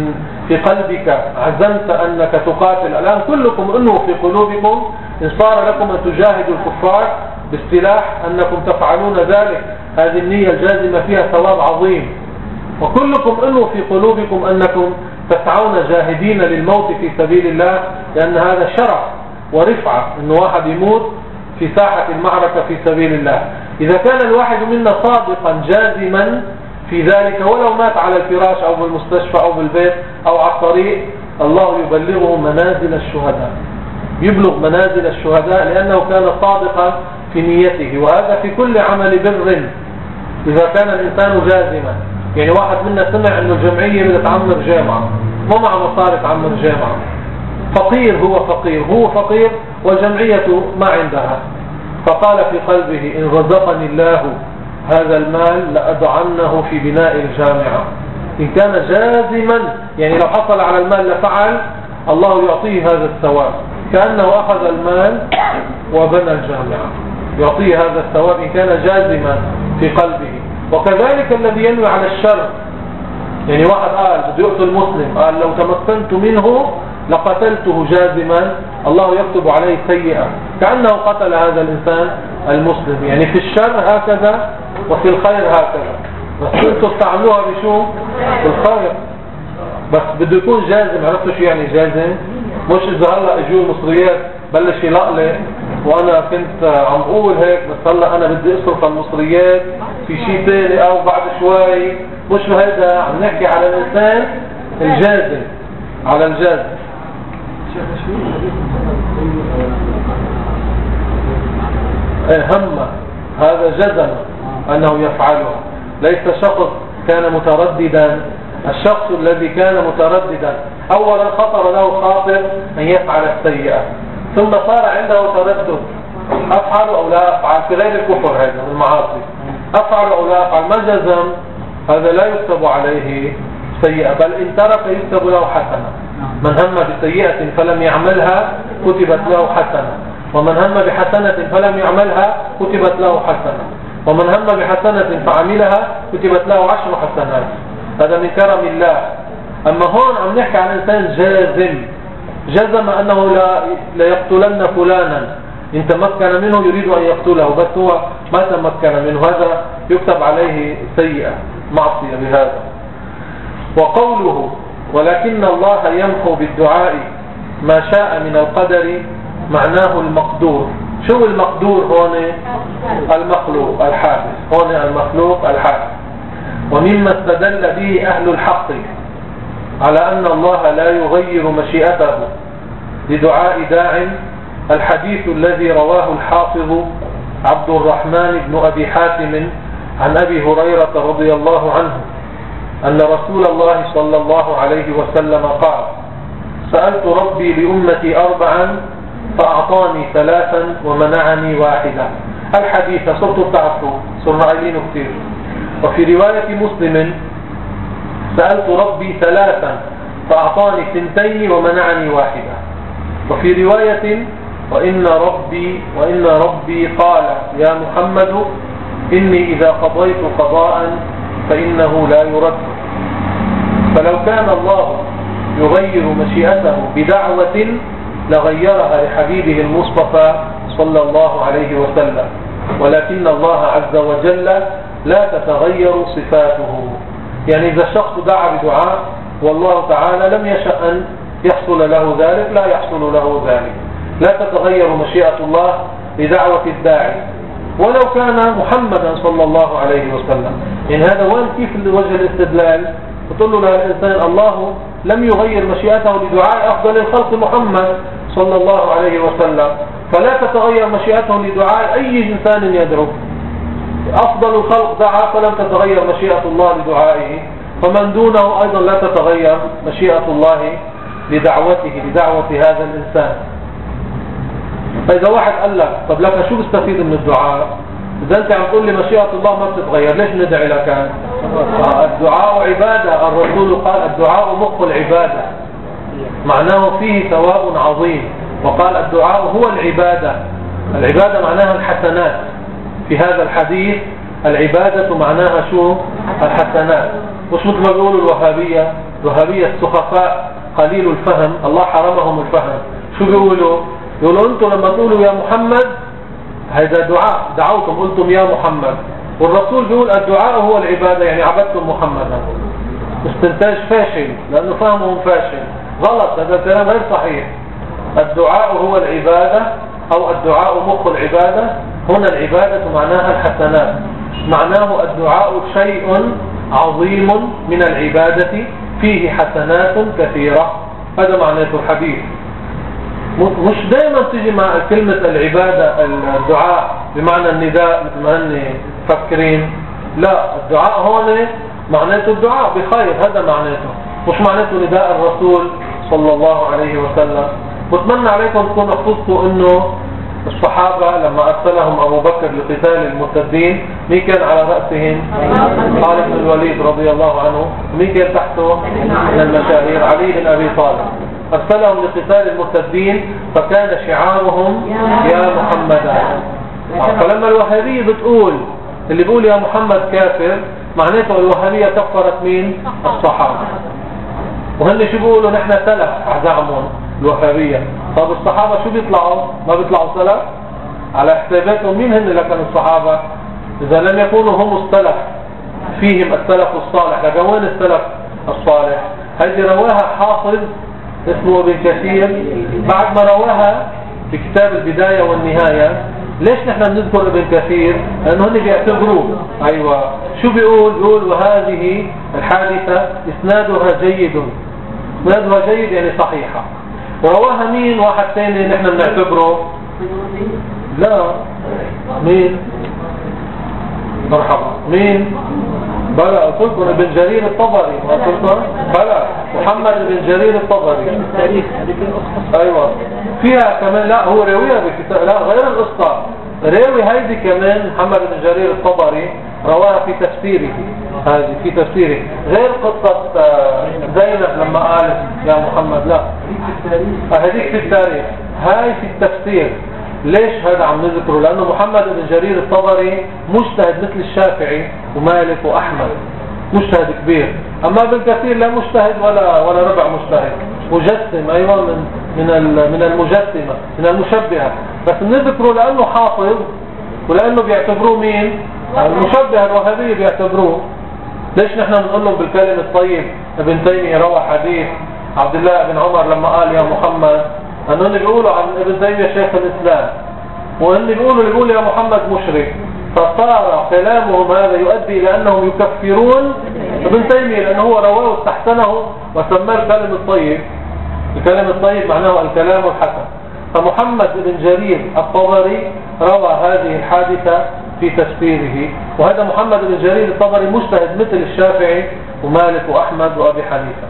في قلبك عزمت أنك تقاتل، الآن كلكم أنه في قلوبكم إن صار لكم أن تجاهدوا الكفار بالسلاح أنكم تفعلون ذلك، هذه النية الجازمة فيها ثواب عظيم. وكلكم أنه في قلوبكم أنكم تسعون جاهدين للموت في سبيل الله، لأن هذا شرف ورفعة أن واحد يموت في ساحة المعركة في سبيل الله. إذا كان الواحد منا صادقا جازما في ذلك ولو مات على الفراش أو بالمستشفى أو بالبيت أو على الطريق، الله يبلغه منازل الشهداء، يبلغ منازل الشهداء لأنه كان صادقا في نيته. وهذا في كل عمل بر إذا كان الإنسان جازما. يعني واحد منا سمع أنه الجمعية بدها تعمر جامعة، ما مع مصاري تعمر جامعة، فقير، هو فقير هو فقير والجمعية ما عندها، فقال في قلبه إن رزقني الله هذا المال لأضعنه في بناء الجامعة. إن كان جازما يعني لو حصل على المال لفعل، الله يعطيه هذا الثواب كأنه أخذ المال وبنى الجامعة، يعطيه هذا الثواب إن كان جازما في قلبه. وكذلك الذي ينوي على الشر، يعني واحد قال بده يقتل مسلم، قال لو تمكنت منه لقتلته جازما، الله يكتب عليه سيئة كأنه قتل هذا الإنسان المسلم. يعني في الشر هكذا وفي الخير هكذا، بس انتوا استعملوها بشو؟ بالخير. بس بده يكون جازم. عرفتوا شو يعني جازم؟ مش إذا هلأ اجوا المصريات بلش يلقلي وانا كنت عم اقول هيك، بس هلا انا بدي اصرف المصريات في شيء ثاني او بعد شوي، مش هيدا. عم نحكي على الانسان الجازم، على الجازم. هم هذا جزم انه يفعلها، ليس شخص كان مترددا. الشخص الذي كان مترددا اولا خطر له خاطر ان يفعل السيئة، ثم صار عنده تردد افعل او لا افعل، في غير الكفر هذا من المعاصي، افعل او لا افعل، ما جزم، هذا لا يكتب عليه سيئة، بل ان ترك يكتب له حسنة. من هم بسيئة فلم يعملها كتبت له حسنة، ومن هم بحسنة فلم يعملها كتبت له حسنة، ومن هم بحسنة فعملها كتبت له عشر حسنات. هذا من كرم الله. أما هون عم نحكي عن إنسان جازم، جزم أنه لا, لا يقتلن فلانا، إن تمكن منه يريد أن يقتله، بس هو ما تمكن منه، هذا يكتب عليه سيئة، معصية بهذا. وقوله ولكن الله يمحو بالدعاء ما شاء من القدر، معناه المقدور. شو المقدور هون؟ المخلوق الحادث، هون المخلوق الحادث. ومما استدل به أهل الحق على أن الله لا يغير مشيئته لدعاء داع الحديث الذي رواه الحافظ عبد الرحمن بن أبي حاتم عن أبي هريرة رضي الله عنه أن رسول الله صلى الله عليه وسلم قال سألت ربي لأمتي أربعا فأعطاني ثلاثا ومنعني واحدا. الحديث صرت تعرفوا، صرنا عايلين كثير. وفي رواية مسلم سألت ربي ثلاثا فأعطاني ثنتين ومنعني واحدا. وفي رواية وإن ربي وإن ربي قال يا محمد إني إذا قضيت قضاء فإنه لا يرد. فلو كان الله يغير مشيئته بدعوة لغيرها لحبيبه المصطفى صلى الله عليه وسلم، ولكن الله عز وجل لا تتغير صفاته. يعني إذا الشخص دعا بدعاء والله تعالى لم يشأ أن يحصل له ذلك، لا يحصل له ذلك. لا تتغير مشيئة الله لدعوة الداعي ولو كان محمدا صلى الله عليه وسلم. يعني هذا وين كيف وجه الاستدلال؟ تقول له الإنسان الله لم يغير مشيئته لدعاء أفضل الخلق محمد صلى الله عليه وسلم، فلا تتغير مشيئته لدعاء أي إنسان يدعو. أفضل الخلق دعا فلم تتغير مشيئة الله لدعائه، فمن دونه أيضا لا تتغير مشيئة الله لدعوته لدعوة هذا الإنسان. فإذا واحد قال لك طب لك شو بستفيد من الدعاء؟ إذا أنت عم تقول لي مشيئة الله ما بتتغير، ليش ندعي لك؟ الدعاء عبادة، الرسول قال الدعاء مخ العبادة، معناه فيه ثواب عظيم. وقال الدعاء هو العبادة، العبادة معناها الحسنات. في هذا الحديث العبادة معناها شو؟ الحسنات. مش مثل ما بيقولوا الوهابية الوهابية السخفاء قليل الفهم الله حرمهم الفهم. شو بيقولوا؟ يقولوا انتم لما تقولوا يا محمد هذا دعاء، دعوتم قلتم يا محمد، والرسول بيقول الدعاء هو العبادة، يعني عبدتم محمدا. استنتاج فاشل لأنه فهمهم فاشل، غلط، هذا الكلام غير صحيح. الدعاء هو العبادة أو الدعاء مخ العبادة. هنا العبادة معناها الحسنات، معناه الدعاء شيء عظيم من العبادة فيه حسنات كثيرة. هذا معناه الحديث. مش دائما تيجي مع كلمة العبادة الدعاء بمعنى النداء مثل ما هن فكرين. لا، الدعاء هون معناته الدعاء بخير، هذا معناته، مش معناته نداء الرسول صلى الله عليه وسلم. بتمنى عليكم تكونوا حفظتوا انه الصحابة لما أرسلهم أبو بكر لقتال المرتدين مين كان على رأسهم؟ خالد بن الوليد رضي الله عنه. مين كان تحته من المشاهير؟ علي بن أبي طالب. أرسلهم لقتال المرتدين فكان شعارهم يا محمد. فلما الوهابية بتقول اللي بيقول يا محمد كافر، معناته الوهابية كفرت مين؟ الصحابة. وهن شو بيقولوا؟ نحن سلف أعزائهم الوهابية. طب الصحابة شو بيطلعوا؟ ما بيطلعوا سلف على حساباتهم. مين هن اللي كانوا الصحابة؟ إذا لم يكونوا هم السلف فيهم السلف الصالح، لكن وين السلف الصالح؟ هذه رواها حافظ اسمه ابن كثير بعد ما رواها في كتاب البداية والنهاية. ليش نحن بنذكر ابن كثير؟ لأنه هن بيعتبروه. أيوة، شو بيقول؟ بيقول وهذه الحادثة إسنادها جيد. إسنادها جيد يعني صحيحة. ورواها مين؟ واحد ثاني نحن بنعتبره. لا، مين؟ مرحبا، مين؟ بلا قلتلكم ابن جرير الطبري. قلتلكم بلا محمد بن جرير الطبري. ايوه، فيها كمان. لا، هو راويها بكتاب، لا غير القصة، راوي هيدي كمان محمد بن جرير الطبري رواها في تفسيره. هذه في تفسيره غير قصة زينب لما قالت يا محمد. لا، هذيك في التاريخ، هاي في التفسير. ليش هذا عم نذكره؟ لأنه محمد بن جرير الطبري مجتهد مثل الشافعي ومالك وأحمد، مجتهد كبير. أما ابن كثير لا مجتهد ولا ولا ربع مجتهد، مجسم. أيوة، من من من المجسمة، من المشبهة. بس نذكره لأنه حافظ ولأنه بيعتبروه مين؟ المشبهة الوهابية بيعتبروه. ليش نحن بنقول لهم بالكلم الطيب؟ ابن تيمية روى حديث عبد الله بن عمر لما قال يا محمد، أنهم بيقولوا عن ابن تيمية شيخ الإسلام، وأن بيقولوا اللي بيقول يا محمد مشرك. فصار كلامهم هذا يؤدي إلى أنهم يكفرون ابن تيمية لأنه هو رواه واستحسنه وسماه الكلم الطيب. الكلم الطيب معناه الكلام الحسن. فمحمد بن جرير الطبري روى هذه الحادثة في تفسيره. وهذا محمد بن جرير الطبري مجتهد مثل الشافعي ومالك وأحمد وأبي حنيفة.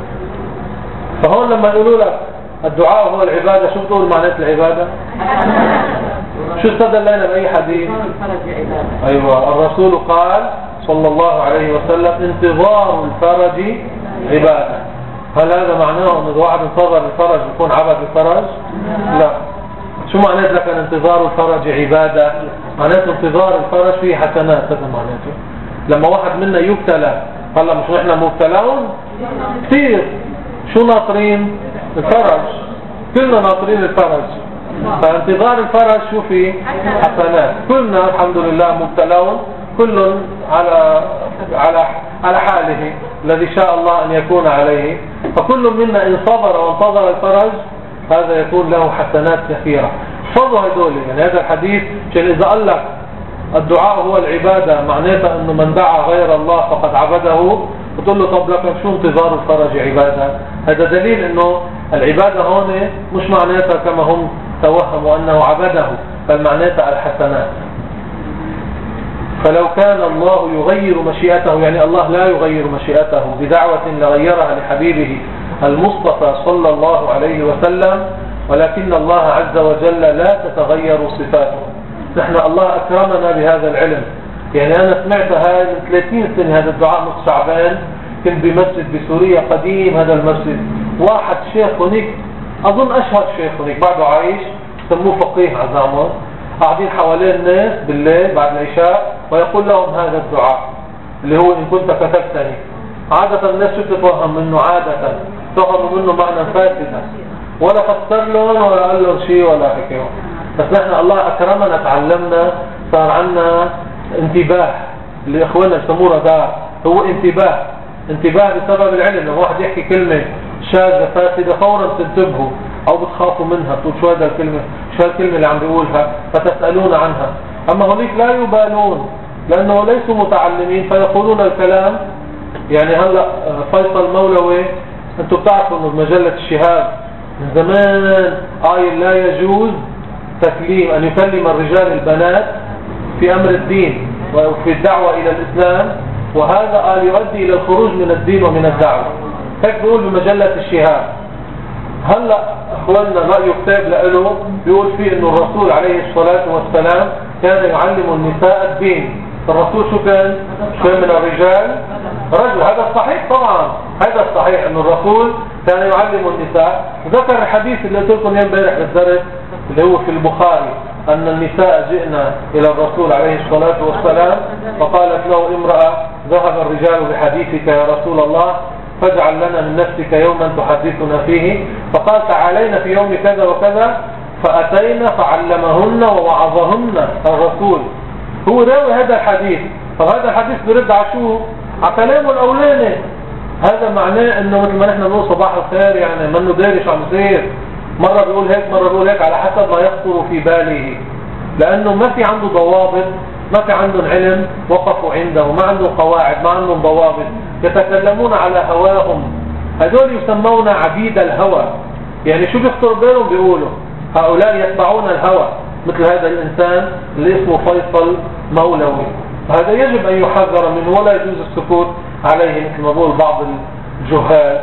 فهون لما يقولوا لك الدعاء هو العبادة، شو بتقول معنى العبادة؟ شو استدل لنا بأي حديث؟ أيوة، الرسول قال صلى الله عليه وسلم انتظار الفرج عبادة. هل هذا معناه أن الواحد انتظر الفرج يكون عبد الفرج؟ لا. شو معناه لك أن انتظار الفرج عبادة؟ معناته انتظار الفرج فيه حسنات. هذا معناته لما واحد منا يبتلى، هلا مش نحن مبتلون كثير، شو ناطرين؟ الفرج. كلنا ناطرين الفرج. فانتظار الفرج شو فيه؟ حسنات. كلنا الحمد لله مبتلون، كل على على على حاله الذي شاء الله أن يكون عليه. فكل منا إن صبر وانتظر الفرج هذا يكون له حسنات كثيرة. فضوا هدول يعني هذا الحديث. عشان إذا قال لك الدعاء هو العبادة معناته أنه من دعا غير الله فقد عبده، بتقول له طب لك شو انتظار الفرج عبادة؟ هذا دليل أنه العبادة هون مش معناتها كما هم توهموا أنه عبده، بل معناتها الحسنات. فلو كان الله يغير مشيئته، يعني الله لا يغير مشيئته بدعوة لغيرها لحبيبه المصطفى صلى الله عليه وسلم، ولكن الله عز وجل لا تتغير صفاته. نحن الله أكرمنا بهذا العلم. يعني أنا سمعت هاي من ثلاثين سنة هذا الدعاء نص شعبان، كنت بمسجد بسوريا قديم. هذا المسجد واحد شيخ هناك، أظن أشهر شيخ هناك بعده عايش، سموه فقيه عزامه، قاعدين حوالين الناس بالليل بعد العشاء ويقول لهم هذا الدعاء اللي هو إن كنت كتبتني. عادة الناس شو تفهم منه؟ عادة تفهم منه معنى فاسدا، ولا فسر لهم ولا قال لهم شيء ولا حكيهم. بس نحن الله أكرمنا تعلمنا، صار عنا انتباه اللي إخواننا يسموه رادار. هو انتباه انتباه بسبب العلم. لما واحد يحكي كلمة شاذة فاسدة فورا تنتبهوا أو بتخافوا منها، تقول شو هذا الكلمة، شو الكلمة اللي عم بيقولها، فتسألون عنها. أما هناك لا يبالون لأنه ليسوا متعلمين فيقولون الكلام. يعني هلأ فيصل مولوي أنتم بتعرفوا أنه بمجلة الشهاب من زمان قايل لا يجوز تكليم أن يكلم الرجال البنات في أمر الدين وفي الدعوة إلى الإسلام، وهذا قال يؤدي إلى الخروج من الدين ومن الدعوة. هيك بيقول بمجلة الشهاب. هلأ أخواننا رأيه كتاب لأله بيقول فيه أنه الرسول عليه الصلاة والسلام كان يعلم النساء الدين. الرسول شو كان؟ شو من الرجال؟ رجل. هذا الصحيح طبعا، هذا الصحيح أن الرسول كان يعلم النساء. ذكر الحديث اللي قلت لكم امبارح بالدرس اللي هو في البخاري أن النساء جئنا إلى الرسول عليه الصلاة والسلام فقالت له امرأة ذهب الرجال بحديثك يا رسول الله فاجعل لنا من نفسك يوما تحدثنا فيه، فقال تعالينا في يوم كذا وكذا، فأتينا فعلمهن ووعظهن الرسول. هو راوي هذا الحديث. طب هذا الحديث برد على شو؟ على كلامه الأولاني. هذا معناه انه مثل ما نحن نقول صباح الخير، يعني منه داري شو عم يصير، مرة بيقول هيك مرة بيقول هيك على حسب ما يخطر في باله، لأنه ما في عنده ضوابط، ما في عندهم علم وقفوا عنده، ما عندهم قواعد، ما عندهم ضوابط، يتكلمون على هواهم. هذول يسمون عبيد الهوى. يعني شو بيخطر بالهم بيقولوا. هؤلاء يتبعون الهوى مثل هذا الإنسان اللي اسمه فيصل مولوي. هذا يجب أن يحذر منه ولا يجوز السكوت عليه مثل ما بقول بعض الجهال.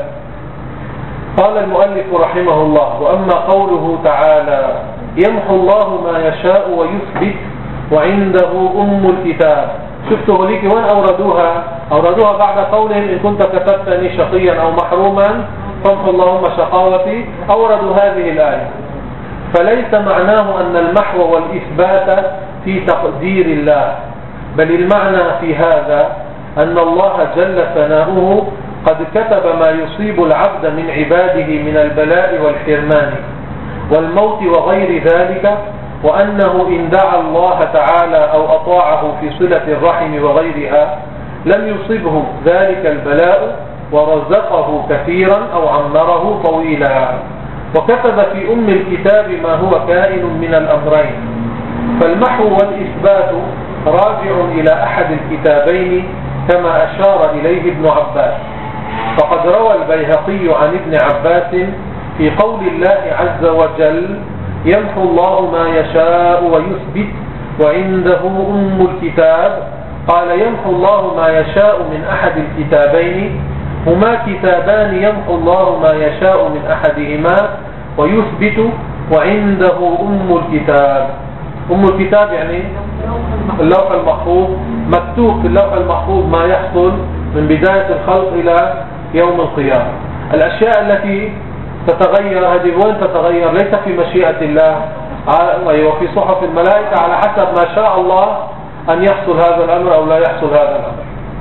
قال المؤلف رحمه الله: وأما قوله تعالى يمحو الله ما يشاء ويثبت وعنده أم الكتاب. شفتوا هليك وين أوردوها؟ أوردوها بعد قولهم إن كنت كتبتني شقيا أو محروما فامحو اللهم شقاوتي. أوردوا هذه الآية. فليس معناه أن المحو والإثبات في تقدير الله، بل المعنى في هذا أن الله جل ثناؤه قد كتب ما يصيب العبد من عباده من البلاء والحرمان والموت وغير ذلك، وأنه إن دعا الله تعالى أو أطاعه في صلة الرحم وغيرها لم يصبه ذلك البلاء ورزقه كثيرا أو عمره طويلا. وكتب في أم الكتاب ما هو كائن من الأمرين. فالمحو والإثبات راجع إلى أحد الكتابين كما أشار إليه ابن عباس. فقد روى البيهقي عن ابن عباس في قول الله عز وجل يمحو الله ما يشاء ويثبت وعنده أم الكتاب، قال يمحو الله ما يشاء من أحد الكتابين، هما كتابان يمحو الله ما يشاء من أحدهما ويثبت وعنده أم الكتاب. أم الكتاب يعني اللوح المحفوظ، مكتوب في اللوح المحفوظ ما يحصل من بداية الخلق إلى يوم القيامة. الأشياء التي تتغير هذه وين تتغير؟ ليس في مشيئة الله وفي صحف الملائكة، على حسب ما شاء الله أن يحصل هذا الأمر أو لا يحصل هذا الأمر.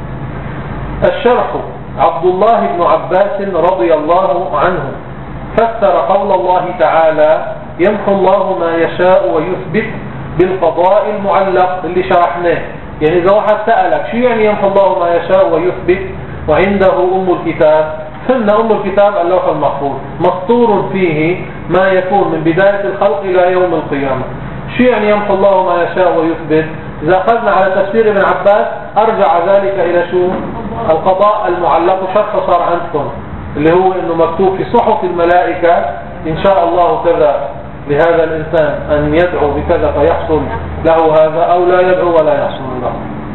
الشرح: عبد الله بن عباس رضي الله عنه فسر قول الله تعالى يمحو الله ما يشاء ويثبت بالقضاء المعلق اللي شرحناه. يعني إذا واحد سألك شو يعني يمحو الله ما يشاء ويثبت وعنده أم الكتاب، فهمنا أم الكتاب اللوح المحفوظ مسطور فيه ما يكون من بداية الخلق إلى يوم القيامة. شو يعني يمحو الله ما يشاء ويثبت؟ إذا أخذنا على تفسير ابن عباس أرجع ذلك إلى شو؟ القضاء المعلق. شرح صار عندكم اللي هو إنه مكتوب في صحف الملائكة إن شاء الله كذا لهذا الإنسان أن يدعو بكذا فيحصل له هذا، أو لا يدعو ولا يحصل له.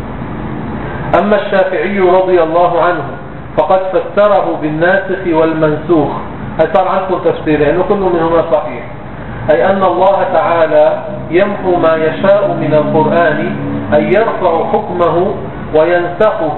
أما الشافعي رضي الله عنه فقد فسره بالناسخ والمنسوخ. صار عندكم تفسير لأنه كل منهما صحيح. أي أن الله تعالى يمحو ما يشاء من القرآن، أي يرفع حكمه وينسخه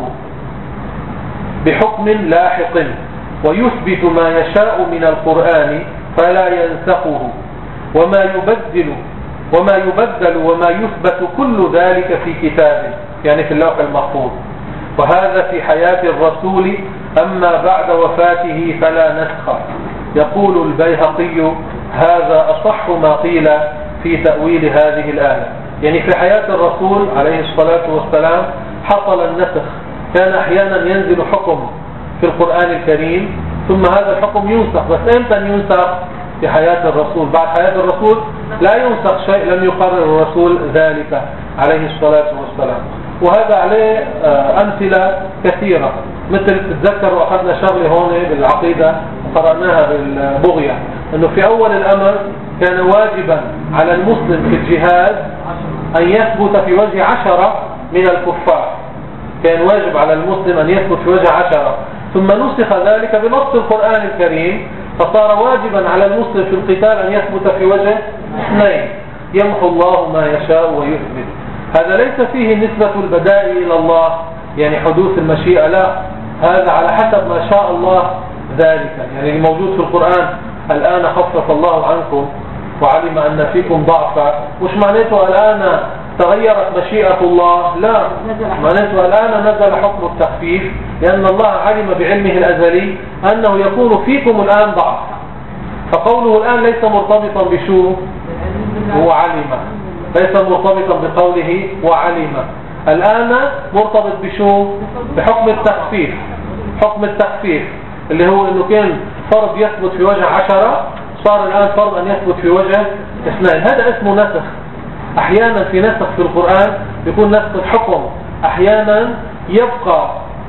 بحكم لاحق، ويثبت ما يشاء من القرآن فلا ينسخه، وما يبدل وما يبدل وما يثبت كل ذلك في كتابه، يعني في اللوح المحفوظ. وهذا في حياة الرسول أما بعد وفاته فلا نسخ. يقول البيهقي: هذا أصح ما قيل في تأويل هذه الآية. يعني في حياة الرسول عليه الصلاة والسلام حصل النسخ، كان أحيانا ينزل حكم في القرآن الكريم ثم هذا الحكم ينسخ. بس إمتى ينسخ؟ في حياة الرسول. بعد حياة الرسول لا ينسخ شيء لم يقرر الرسول ذلك عليه الصلاة والسلام. وهذا عليه أمثلة كثيرة، مثل تتذكروا أخذنا شغلة هون بالعقيدة وقرأناها بالبغية، أنه في أول الأمر كان واجبا على المسلم في الجهاد أن يثبت في وجه عشرة من الكفار. كان واجب على المسلم أن يثبت في وجه عشرة، ثم نسخ ذلك بنص القرآن الكريم، فصار واجبا على المسلم في القتال أن يثبت في وجه اثنين. يمحو الله ما يشاء ويثبت. هذا ليس فيه نسبة البدائل إلى الله، يعني حدوث المشيئة، لا، هذا على حسب ما شاء الله ذلك. يعني الموجود في القرآن: الآن خفف الله عنكم وعلم أن فيكم ضعفا، مش معناته الآن تغيرت مشيئة الله، لا، معناته الآن نزل حكم التخفيف، لأن الله علم بعلمه الأزلي أنه يكون فيكم الآن ضعف. فقوله الآن ليس مرتبطا بشو؟ هو علم، ليس مرتبطا بقوله وعلم. الآن مرتبط بشو؟ بحكم التخفيف. حكم التخفيف اللي هو انه كان فرض يثبت في وجه عشرة، صار الآن فرض ان يثبت في وجه اثنين. هذا اسمه نسخ. احيانا في نسخ في القرآن يكون نسخ الحكم، احيانا يبقى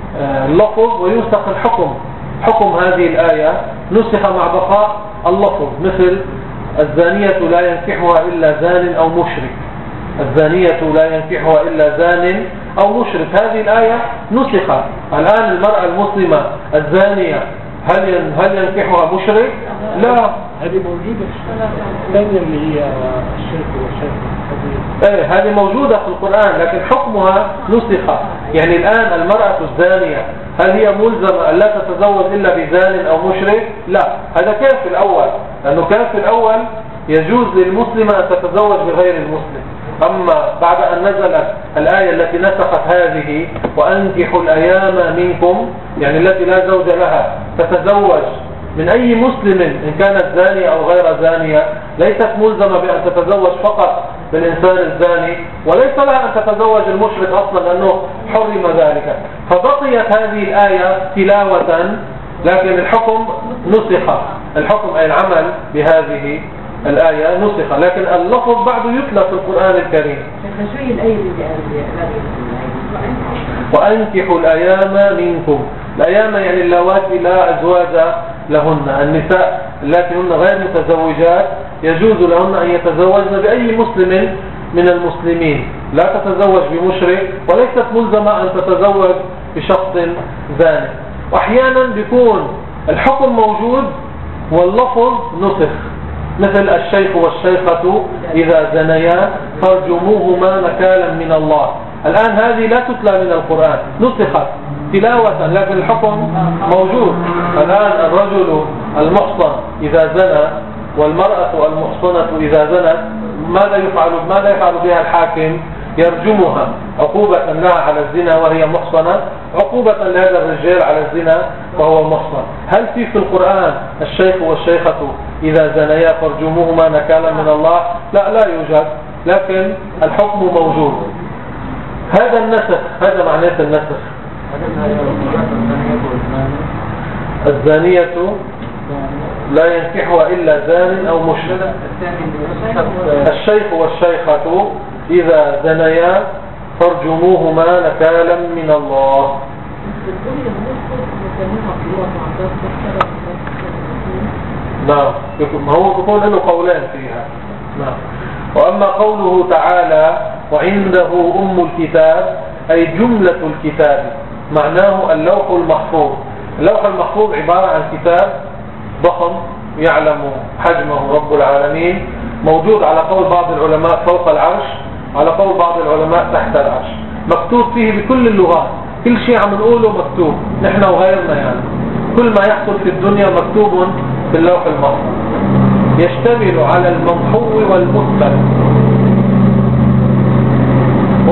اللفظ وينسخ الحكم. حكم هذه الآية نسخ مع بقاء اللفظ، مثل: الزانية لا ينكحها إلا زان أو مشرك. الزانية لا ينكحها إلا زان أو مشرك، هذه الآية نسخت. الآن المرأة المسلمة الزانية هل هل ينكحها مشرك؟ لا، هذه موجودة الثانية اللي هي الشرك والشرك. ايه، هذه موجودة في القرآن لكن حكمها نسخ. يعني الآن المرأة الزانية هل هي ملزمة أن لا تتزوج إلا بزان أو مشرك؟ لا، هذا كان في الأول، لأنه كان في الأول يجوز للمسلمة أن تتزوج بغير المسلم. أما بعد أن نزلت الآية التي نسخت هذه: وأنكحوا الأيام منكم، يعني التي لا زوج لها تتزوج من أي مسلم إن كانت زانية أو غير زانية، ليست ملزمة بأن تتزوج فقط بالإنسان الزاني، وليس لها أن تتزوج المشرك أصلا لأنه حرم ذلك. فبقيت هذه الآية تلاوة، لكن الحكم نسخ. الحكم أي العمل بهذه الآية نسخ، لكن اللفظ بعده يتلى في القرآن الكريم. وأنكحوا الأيام منكم. الأيام يعني اللواتي لا أزواج لهن، النساء التي هن غير متزوجات يجوز لهن أن يتزوجن بأي مسلم من المسلمين، لا تتزوج بمشرك، وليست ملزمة أن تتزوج بشخص زاني. وأحيانا بيكون الحكم موجود واللفظ نسخ، مثل: الشيخ والشيخة إذا زنيا فارجموهما نكالا من الله. الآن هذه لا تتلى من القرآن، نسخت تلاوة لكن الحكم موجود. الآن الرجل المحصن إذا زنى والمرأة المحصنة إذا زنت، ماذا يفعل ماذا يفعل بها الحاكم؟ يرجمها عقوبة لها على الزنا وهي محصنة، عقوبة لهذا الرجال على الزنا وهو محصن. هل في في القرآن الشيخ والشيخة إذا زنيا فارجموهما نكالا من الله؟ لا، لا يوجد، لكن الحكم موجود. هذا النسخ، هذا معناه النسخ. الزانية لا ينكحها إلا زان أو مشرك. الشيخ والشيخة إذا زنيا فارجموهما نكالا من الله. نعم، هو يكون له قولان فيها. نعم. وأما قوله تعالى: وعنده أم الكتاب، أي جملة الكتاب، معناه اللوح المحفوظ. اللوح المحفوظ عبارة عن كتاب ضخم يعلم حجمه رب العالمين، موجود على قول بعض العلماء فوق العرش، على قول بعض العلماء تحت العرش، مكتوب فيه بكل اللغات، كل شيء عم نقوله مكتوب، نحن وغيرنا يعني كل ما يحصل في الدنيا مكتوب في اللوح المحفوظ. يشتمل على الممحو والمثبت،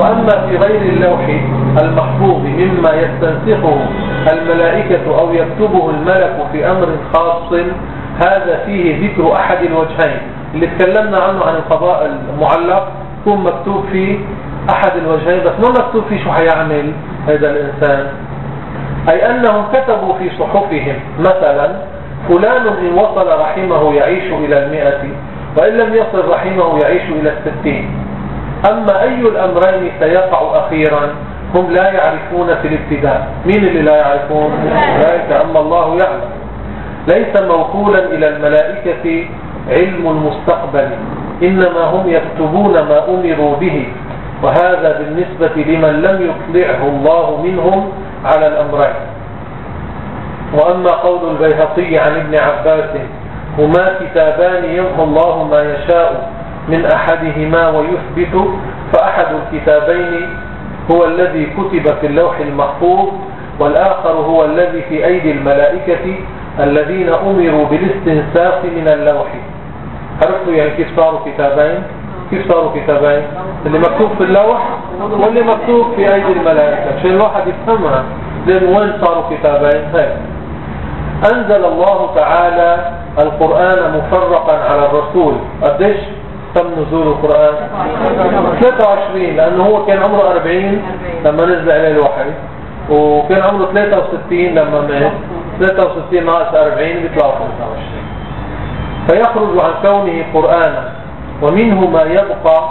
وأما في غير اللوح المحفوظ مما يستنسخه الملائكة أو يكتبه الملك في أمر خاص هذا فيه ذكر أحد الوجهين اللي تكلمنا عنه عن القضاء المعلق، يكون مكتوب فيه أحد الوجهين بس ما مكتوب فيه شو حيعمل هذا الإنسان. أي أنهم كتبوا في صحفهم مثلا فلان إن وصل رحمه يعيش إلى المئة وإن لم يصل رحمه يعيش إلى الستين. أما أي الأمرين سيقع أخيرا هم لا يعرفون في الابتداء. مين اللي لا يعرفون؟ ذلك أما الله يعلم. ليس موكولا إلى الملائكة علم المستقبل، إنما هم يكتبون ما أمروا به، وهذا بالنسبة لمن لم يطلعه الله منهم على الأمرين. وأما قول البيهقي عن ابن عباس هما كتابان يمحو الله ما يشاء من أحدهما ويثبت، فأحد الكتابين هو الذي كتب في اللوح المحفوظ، والآخر هو الذي في أيدي الملائكة الذين أمروا بالاستنساخ من اللوح. عرفتوا يعني كيف صاروا كتابين؟ كيف صاروا كتابين؟ اللي مكتوب في اللوح واللي مكتوب في أيدي الملائكة، عشان الواحد يفهمها لأن وين صاروا كتابين. هيك أنزل الله تعالى القرآن مفرقا على الرسول. قديش تم نزول القرآن؟ ثلاثة وعشرين، لأنه هو كان عمره أربعين لما نزل عليه الوحي، وكان عمره ثلاثة وستين لما مات. ثلاثة وستين ناقص أربعين بيطلعوا خمسة وعشرين، فيخرج عن كونه قرآنا. ومنه ما يبقى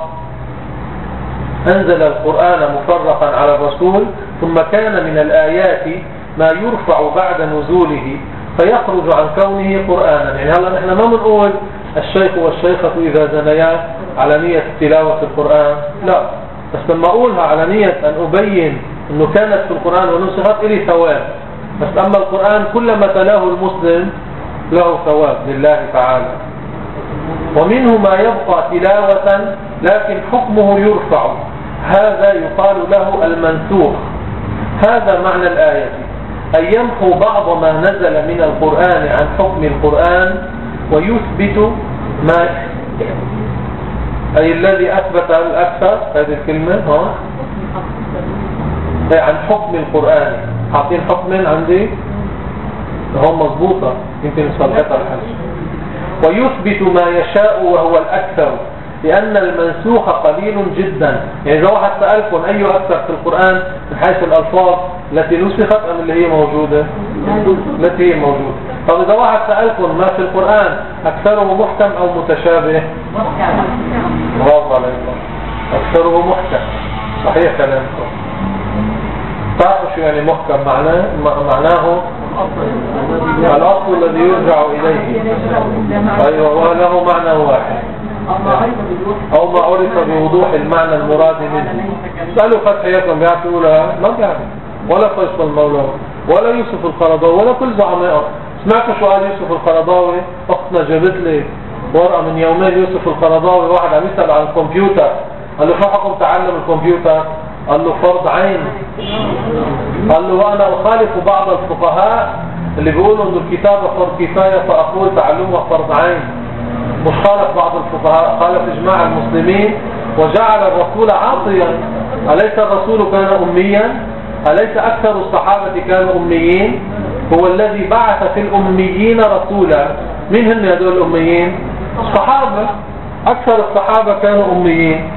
أنزل القرآن مفرقا على الرسول، ثم كان من الآيات ما يرفع بعد نزوله فيخرج عن كونه قرآنا. يعني هلا نحن ما بنقول الشيخ والشيخة إذا زنيا على نية تلاوة القرآن، لا، بس لما أقولها على نية أن أبين أنه كانت في القرآن ونسخت إلي ثواب. بس أما القرآن كلما تلاه المسلم له ثواب لله تعالى. ومنه ما يبقى تلاوة لكن حكمه يرفع، هذا يقال له المنسوخ. هذا معنى الآية، أن يمحو بعض ما نزل من القرآن عن حكم القرآن ويثبت ما، أي الذي أثبت الأكثر هذه الكلمة ها عن حكم القرآن. حاطين حكم عندي هم مضبوطة، يمكن صلحتها الحج. ويثبت ما يشاء وهو الأكثر، لأن المنسوخ قليل جدا. يعني إذا واحد سألكم أي أكثر في القرآن من حيث الألفاظ التي نسخت أم اللي هي موجودة؟ التي هي موجودة. طب إذا واحد سألكم ما في القرآن أكثره محكم أو متشابه؟ برافو عليكم، أكثره محكم. صحيح كلامكم. تعرفوا شو يعني محكم؟ معناه معناه الأصل الذي يرجع إليه. أيوة، وله معنى واحد أو ما عرف بوضوح المعنى المراد منه. سألوا فتحياتهم بيعرفوا لا ما بيعرف، ولا فيصل المولى ولا يوسف القرضاوي ولا كل زعمائه. سمعتوا شو قال يوسف القرضاوي؟ أختنا جابت لي ورقة من يومين. يوسف القرضاوي واحد عم يسأل عن الكمبيوتر، قال له شو حكم تعلم الكمبيوتر؟ قال له فرض عين. قال له وأنا أخالف بعض الفقهاء اللي بيقولوا أن الكتابة فرض كفاية، فأقول تعلمها فرض عين. مش خالف بعض الفقهاء، خالف إجماع المسلمين وجعل الرسول عاصيا. أليس الرسول كان أميا؟ أليس أكثر الصحابة كانوا أميين؟ هو الذي بعث في الأميين رسولا. من هم هذول الأميين؟ الصحابة. أكثر الصحابة كانوا أميين،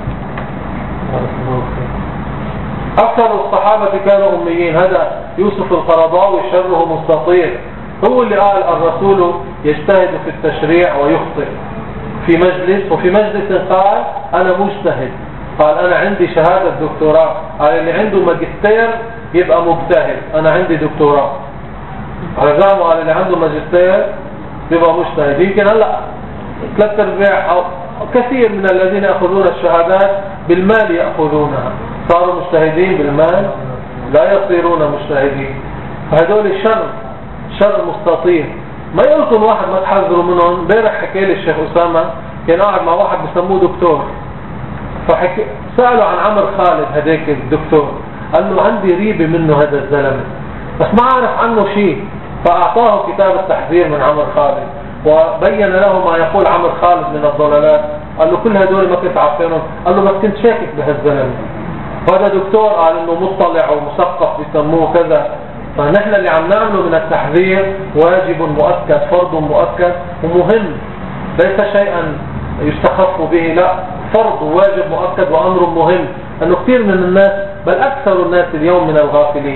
أكثر الصحابة كانوا أميين. هذا يوسف القرضاوي شره مستطير، هو اللي قال الرسول يجتهد في التشريع ويخطئ في مجلس، وفي مجلس قال أنا مجتهد. قال أنا عندي شهادة دكتوراه. قال اللي عنده ماجستير يبقى مجتهد، أنا عندي دكتوراه. على زعمه قال اللي عنده ماجستير يبقى مجتهد. يمكن هلا ثلاث ارباع أو كثير من الذين يأخذون الشهادات بالمال يأخذونها، صاروا مجتهدين بالمال؟ لا يصيرون مجتهدين. فهدول الشر شر مستطير. ما يقولكم واحد ما تحذروا منهم. امبارح حكى لي الشيخ أسامة كان قاعد مع واحد بسموه دكتور، فحكي سألوا عن عمر خالد هداك الدكتور، قال له عندي ريبة منه هذا الزلمة بس ما عارف عنه شيء. فأعطاه كتاب التحذير من عمر خالد وبين له ما يقول عمر خالد من الضلالات. قال له كل هدول ما كنت عارفينهم؟ قال له بس كنت شاكك بهالزلمة. وهذا دكتور قال انه مطلع ومثقف بيسموه كذا. فنحن اللي عم نعمله من التحذير واجب مؤكد، فرض مؤكد ومهم، ليس شيئا يستخف به، لا، فرض وواجب مؤكد وأمر مهم، أنه كثير من الناس بل أكثر الناس اليوم من الغافلين.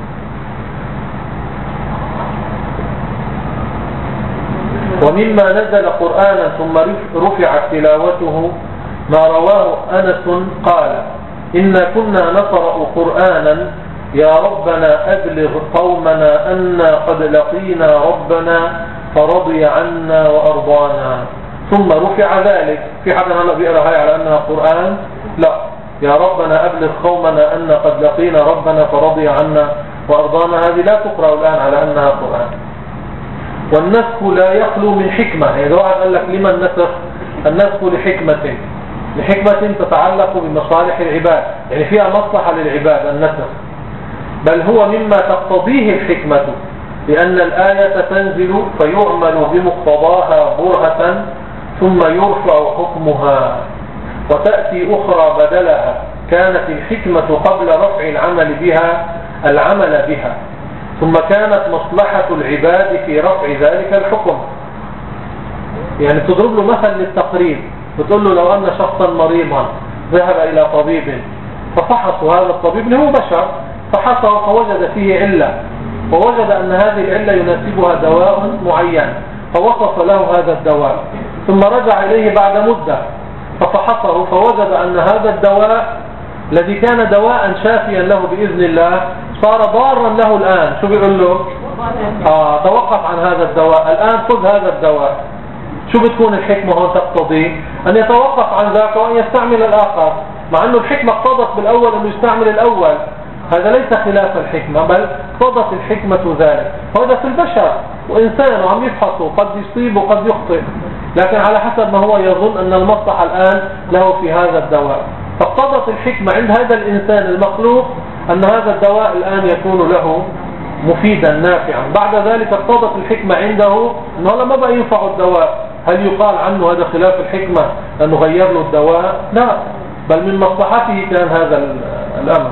ومما نزل قرآنا ثم رفعت تلاوته ما رواه أنس قال إنا كنا نقرأ قرآنا يا ربنا أبلغ قومنا أنا قد لقينا ربنا فرضي عنا وأرضانا. ثم رفع ذلك. في حدا هلا بيقرأ هاي على أنها قرآن؟ لا، يا ربنا أبلغ قومنا أنا قد لقينا ربنا فرضي عنا وأرضانا، هذه لا تقرأ الآن على أنها قرآن. والنسخ لا يخلو من حكمة. يعني إذا واحد قال لك لما النسخ؟ النسخ لحكمة، لحكمة تتعلق بمصالح العباد، يعني فيها مصلحة للعباد النسخ، بل هو مما تقتضيه الحكمة، لأن الآية تنزل فيعمل بمقتضاها برهة ثم يرفع حكمها وتأتي أخرى بدلها. كانت الحكمة قبل رفع العمل بها العمل بها، ثم كانت مصلحة العباد في رفع ذلك الحكم. يعني تضرب له مثل للتقريب، بتقول له لو أن شخصا مريضا ذهب إلى طبيب ففحصوا هذا الطبيب اللي هو بشر، فحصه فوجد فيه علة، ووجد أن هذه العلة يناسبها دواء معين، فوصف له هذا الدواء، ثم رجع إليه بعد مدة ففحصه فوجد أن هذا الدواء الذي كان دواء شافيا له بإذن الله صار ضارا له الآن. شو بيقول له؟ آه توقف عن هذا الدواء، الآن خذ هذا الدواء. شو بتكون الحكمة هون تقتضي؟ أن يتوقف عن ذاك وأن يستعمل الآخر، مع أنه الحكمة اقتضت بالأول أنه يستعمل الأول، هذا ليس خلاف الحكمة، بل اقتضت الحكمة ذلك. وهذا في البشر، وإنسان وعم يفحصه قد يصيب وقد يخطئ، لكن على حسب ما هو يظن أن المصلحة الآن له في هذا الدواء، فاقتضت الحكمة عند هذا الإنسان المخلوق أن هذا الدواء الآن يكون له مفيدا نافعا. بعد ذلك اقتضت الحكمة عنده أنه هذا ما بقى ينفع الدواء. هل يقال عنه هذا خلاف الحكمة أنه غير له الدواء؟ لا، بل من مصلحته كان هذا الأمر.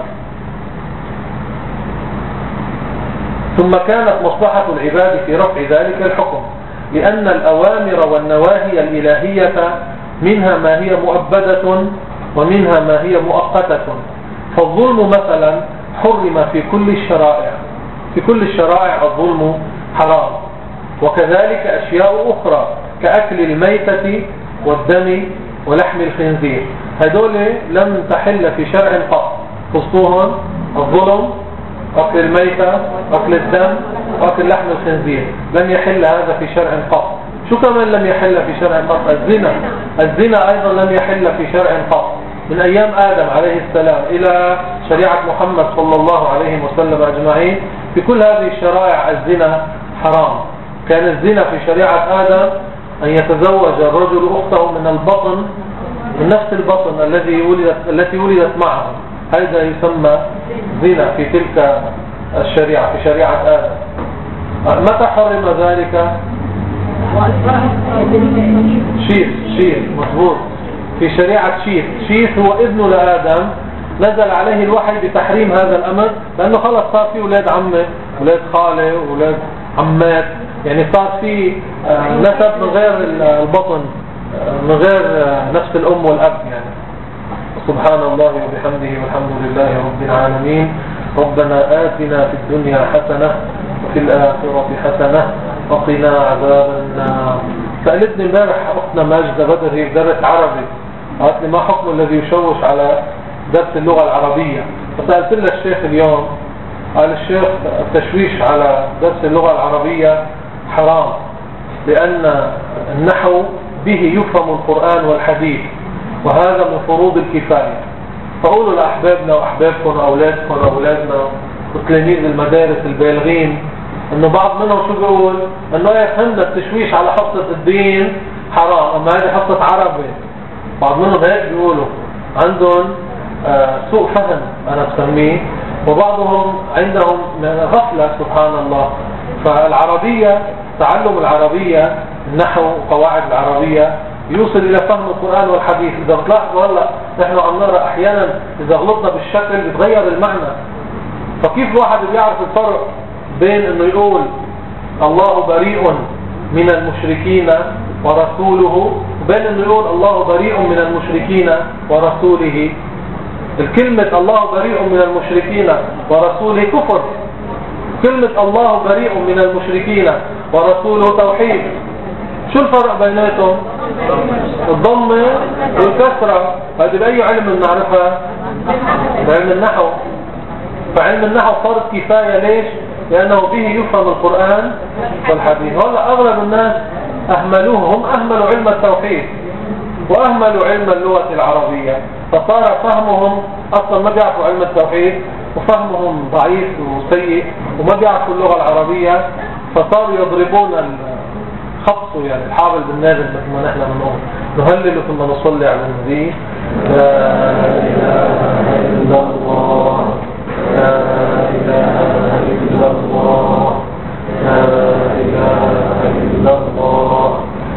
ثم كانت مصلحة العباد في رفع ذلك الحكم، لأن الأوامر والنواهي الإلهية منها ما هي مؤبدة ومنها ما هي مؤقتة. فالظلم مثلا حرم في كل الشرائع، في كل الشرائع الظلم حرام، وكذلك أشياء أخرى كأكل الميتة والدم ولحم الخنزير، هدول لم تحل في شرع قط، خصوصا الظلم، أكل الميتة، أكل الدم، وأكل لحم الخنزير، لم يحل هذا في شرع قط. شو كمان لم يحل في شرع قط؟ الزنا، الزنا أيضا لم يحل في شرع قط، من أيام آدم عليه السلام إلى شريعة محمد صلى الله عليه وسلم أجمعين. في كل هذه الشرائع الزنا حرام. كان الزنا في شريعة آدم أن يتزوج الرجل أخته من البطن، من نفس البطن الذي ولدت التي ولدت معه، هذا يسمى زنا في تلك الشريعة، في شريعة آدم. متى حرم ذلك؟ شيث، شيث مضبوط، في شريعة شيث. شيث هو ابن لآدم، نزل عليه الوحي بتحريم هذا الأمر، لأنه خلص صار في ولاد عمه، ولاد خاله، ولاد عمات، يعني صار في نسب من غير البطن، من غير نفس الأم والأب. يعني سبحان الله وبحمده والحمد لله رب العالمين. ربنا آتنا في الدنيا حسنة وفي الآخرة حسنة وقنا عذاب النار. سألتني امبارح أختنا ماجدة بدر، هي درس عربي، قالت لي ما حكم الذي يشوش على درس اللغة العربية؟ فسألت لها الشيخ اليوم، قال الشيخ التشويش على درس اللغة العربية حرام، لأن النحو به يفهم القرآن والحديث، وهذا من فروض الكفاية. فقولوا لأحبابنا وأحبابكم وأولادكم وأولادنا وتلاميذ المدارس البالغين انه بعض منهم شو بيقول؟ انه يفهمنا التشويش على حصة الدين حرام، اما هذه حصة عربي. بعض منهم هيك بيقولوا، عندهم آه سوء فهم انا بسميه، وبعضهم عندهم غفلة سبحان الله. فالعربية، تعلم العربية، النحو وقواعد العربية يوصل إلى فهم القرآن والحديث. إذا بتلاحظوا هلا نحن عم نرى أحيانا إذا غلطنا بالشكل بتغير المعنى. فكيف الواحد بيعرف الفرق بين إنه يقول الله بريء من المشركين ورسوله وبين إنه يقول الله بريء من المشركين ورسوله؟ الكلمة الله بريء من المشركين ورسوله كفر، كلمة الله بريء من المشركين ورسوله توحيد. شو الفرق بيناتهم؟ الضمة والكسرة. هذه بأي علم بنعرفها؟ بعلم النحو. فعلم النحو صارت كفاية. ليش؟ لأنه به يفهم القرآن والحديث. هلا أغلب الناس أهملوه، هم أهملوا علم التوحيد وأهملوا علم اللغة العربية، فصار فهمهم أصلا ما بيعرفوا علم التوحيد وفهمهم ضعيف وسيء وما بيعرفوا اللغة العربية، فصاروا يضربون خبصوا يعني الحابل بالنازل مثل ما نحن بنقول نهلل ثم نصلي على النبي. لا إله إلا الله لا إله إلا الله لا إله إلا الله.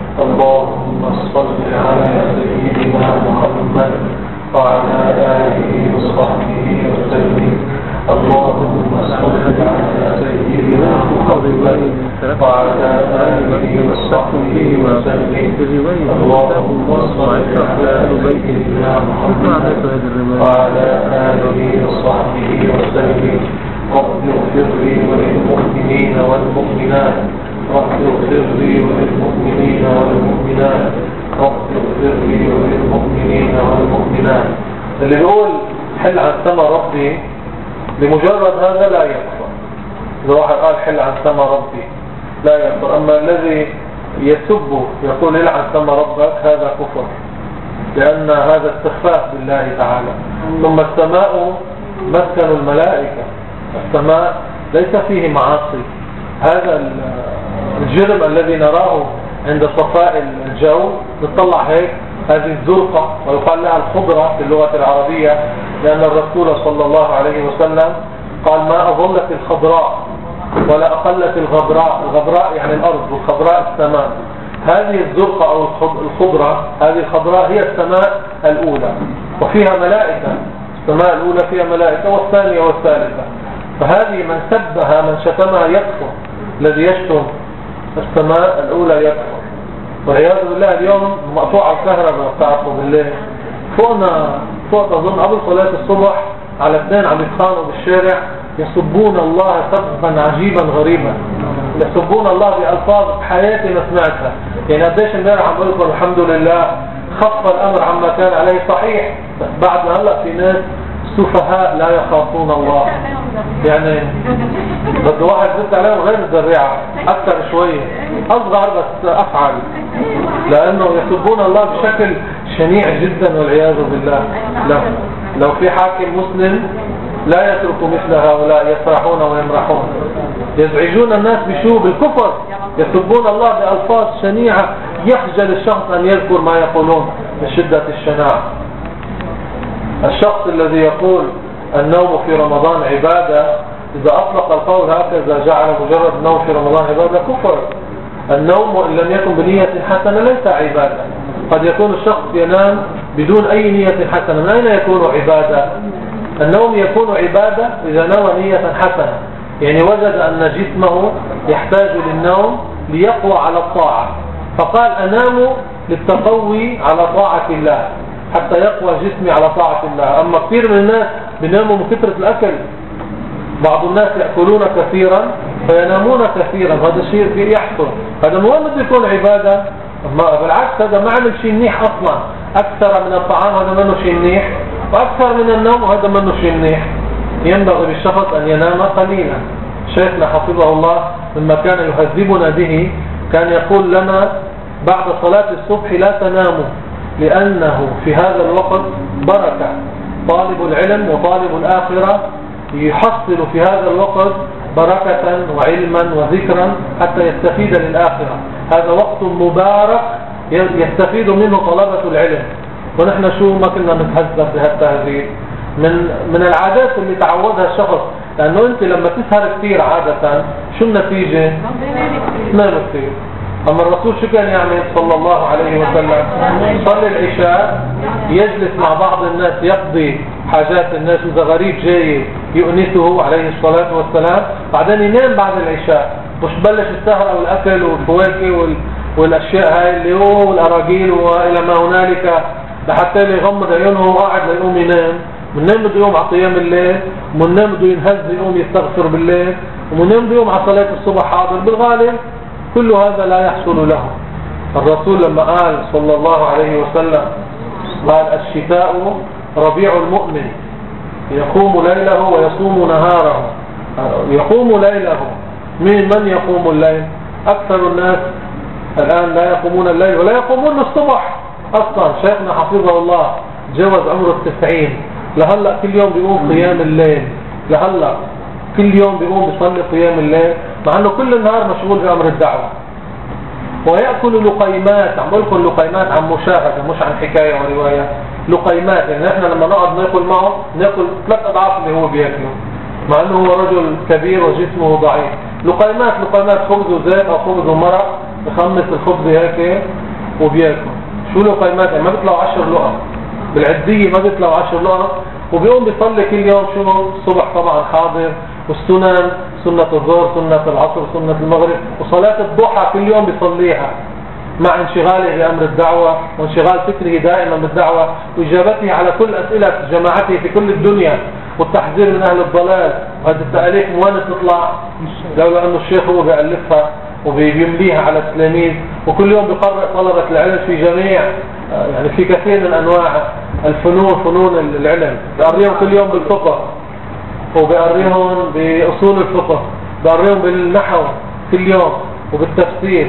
اللهم صل على سيدنا محمد وعلى آله وصحبه وسلم. اللهم صل على سيدنا محمد وعلى آله وصحبه وسلم. اللهم صل على سيدنا محمد وعلى آله وصحبه وسلم. رب اغفر لي وللمؤمنين والمؤمنات رب اغفر لي وللمؤمنين والمؤمنات رب اغفر لي وللمؤمنين والمؤمنات. اللي بيقول حل عن سما ربي بمجرد هذا لا يكفر. إذا واحد قال حل عن سما ربي لا يكفر. أما الذي يسب يقول العن سما ربك هذا كفر، لأن هذا استخفاف بالله تعالى. ثم السماء مسكن الملائكة، السماء ليس فيه معاصي. هذا الجرم الذي نراه عند صفاء الجو نطلع هيك هذه الزرقة ويقال لها الخضرة في اللغة العربية، لأن الرسول صلى الله عليه وسلم قال ما أظلت الخضراء ولا أقلت الغبراء. الغبراء يعني الأرض والخضراء السماء. هذه الزرقة أو الخضرة هذه الخضراء هي السماء الأولى وفيها ملائكة. السماء الأولى فيها ملائكة والثانية والثالثة. فهذه من سبها من شتمها يكفر. الذي يشتم السماء الأولى يكفر. والعياذ بالله اليوم مقطوع الكهرباء بتاعته بالليل فوقنا فوق أظن قبل صلاة الصبح على اثنين عم يتخانقوا بالشارع يسبون الله سبا عجيبا غريبا. يسبون الله بألفاظ بحياتي ما سمعتها. يعني قديش امبارح عم بقول لكم الحمد لله خف الأمر عما كان عليه صحيح، بس بعد ما هلا في ناس سفهاء لا يخافون الله. يعني بده واحد يرد عليهم غير الذريعة أكثر شوية أصغر بس أفعل، لأنه يسبون الله بشكل شنيع جدا والعياذ بالله. لا. لو في حاكم مسلم لا يترك مثل هؤلاء يفرحون ويمرحون، يزعجون الناس بشو بالكفر، يسبون الله بألفاظ شنيعة يخجل الشخص أن يذكر ما يقولون من شدة الشناعة. الشخص الذي يقول النوم في رمضان عبادة إذا أطلق القول هكذا جعل مجرد النوم في رمضان عبادة كفر. النوم إن لم يكن بنية حسنة ليس عبادة. قد يكون الشخص ينام بدون أي نية حسنة، من أين يكون عبادة؟ النوم يكون عبادة إذا نوى نية حسنة، يعني وجد أن جسمه يحتاج للنوم ليقوى على الطاعة، فقال أنام للتقوي على طاعة الله حتى يقوى جسمي على طاعة الله. أما كثير من الناس بيناموا من كثرة الأكل. بعض الناس يأكلون كثيرا فينامون كثيرا، هذا الشيء فيه يحصل. هذا مو بده يكون عبادة، بالعكس هذا ما عمل شيء منيح أصلا. أكثر من الطعام هذا منه شيء منيح، وأكثر من النوم هذا منه شيء منيح. ينبغي للشخص أن ينام قليلا. شيخنا حفظه الله لما كان يهذبنا به كان يقول لنا بعد صلاة الصبح لا تناموا، لأنه في هذا الوقت بركة. طالب العلم وطالب الآخرة يحصل في هذا الوقت بركة وعلما وذكرا حتى يستفيد للآخرة. هذا وقت مبارك يستفيد منه طلبة العلم. ونحن شو ما كنا نتهذب بهالتهذيب من من العادات اللي تعودها الشخص. لأنه أنت لما تسهر كثير عادة شو النتيجة؟ تنام كثير. أما الرسول شو كان يعمل صلى الله عليه وسلم؟ يصلي العشاء، يجلس مع بعض الناس يقضي حاجات الناس، إذا غريب جاي يؤنسه عليه الصلاة والسلام، بعدين ينام بعد العشاء، مش بلش السهرة والأكل والفواكه والأشياء هاي اللي هو والأراجيل وإلى ما هنالك، لحتى يغمض عيونه وقاعد ليقوم ينام. منام بده يقوم على قيام الليل، ومنام بده ينهز يقوم يستغفر بالليل، ومنام بده يقوم على صلاة الصبح حاضر. بالغالب كل هذا لا يحصل له. الرسول لما قال صلى الله عليه وسلم قال الشتاء ربيع المؤمن، يقوم ليله ويصوم نهاره. يقوم ليله، من من يقوم الليل؟ أكثر الناس الآن لا يقومون الليل ولا يقومون الصبح أصلا. شيخنا حفظه الله جوز عمره التسعين، لهلأ كل يوم بيقوم قيام الليل، لهلأ كل يوم بيقوم بيصلي قيام الليل، مع أنه كل النهار مشغول بأمر الدعوة. ويأكل لقيمات، عم بقولكم لقيمات عن مشاهدة مش عن حكاية ورواية. لقيمات يعني احنا لما نقعد ناكل معه ناكل ثلاث أضعاف اللي هو بياكله، مع أنه هو رجل كبير وجسمه ضعيف. لقيمات لقيمات خبز وزيت أو خبز ومرق، بخمس الخبز هيك وبياكل. شو لقيمات؟ يعني ما بيطلعوا عشر لقم بالعدية، ما بيطلعوا عشر لقم. وبيقوم بيصلي كل يوم شو؟ الصبح طبعا حاضر، والسنن سنة الظهر، سنة العصر، سنة المغرب، وصلاة الضحى كل يوم بيصليها، مع انشغاله بأمر الدعوة وانشغال فكره دائما بالدعوة وإجابته على كل أسئلة جماعته في كل الدنيا، والتحذير من أهل الضلال. وهذه التأليف موانة تطلع لولا أنه الشيخ هو بيألفها وبيمليها على التلاميذ، وكل يوم بيقرأ طلبة العلم في جميع يعني في كثير من أنواع الفنون، فنون العلم. بيقريهم كل يوم بالفقه، وبيقريهم بأصول الفقه، بيقريهم بالنحو كل يوم، وبالتفسير،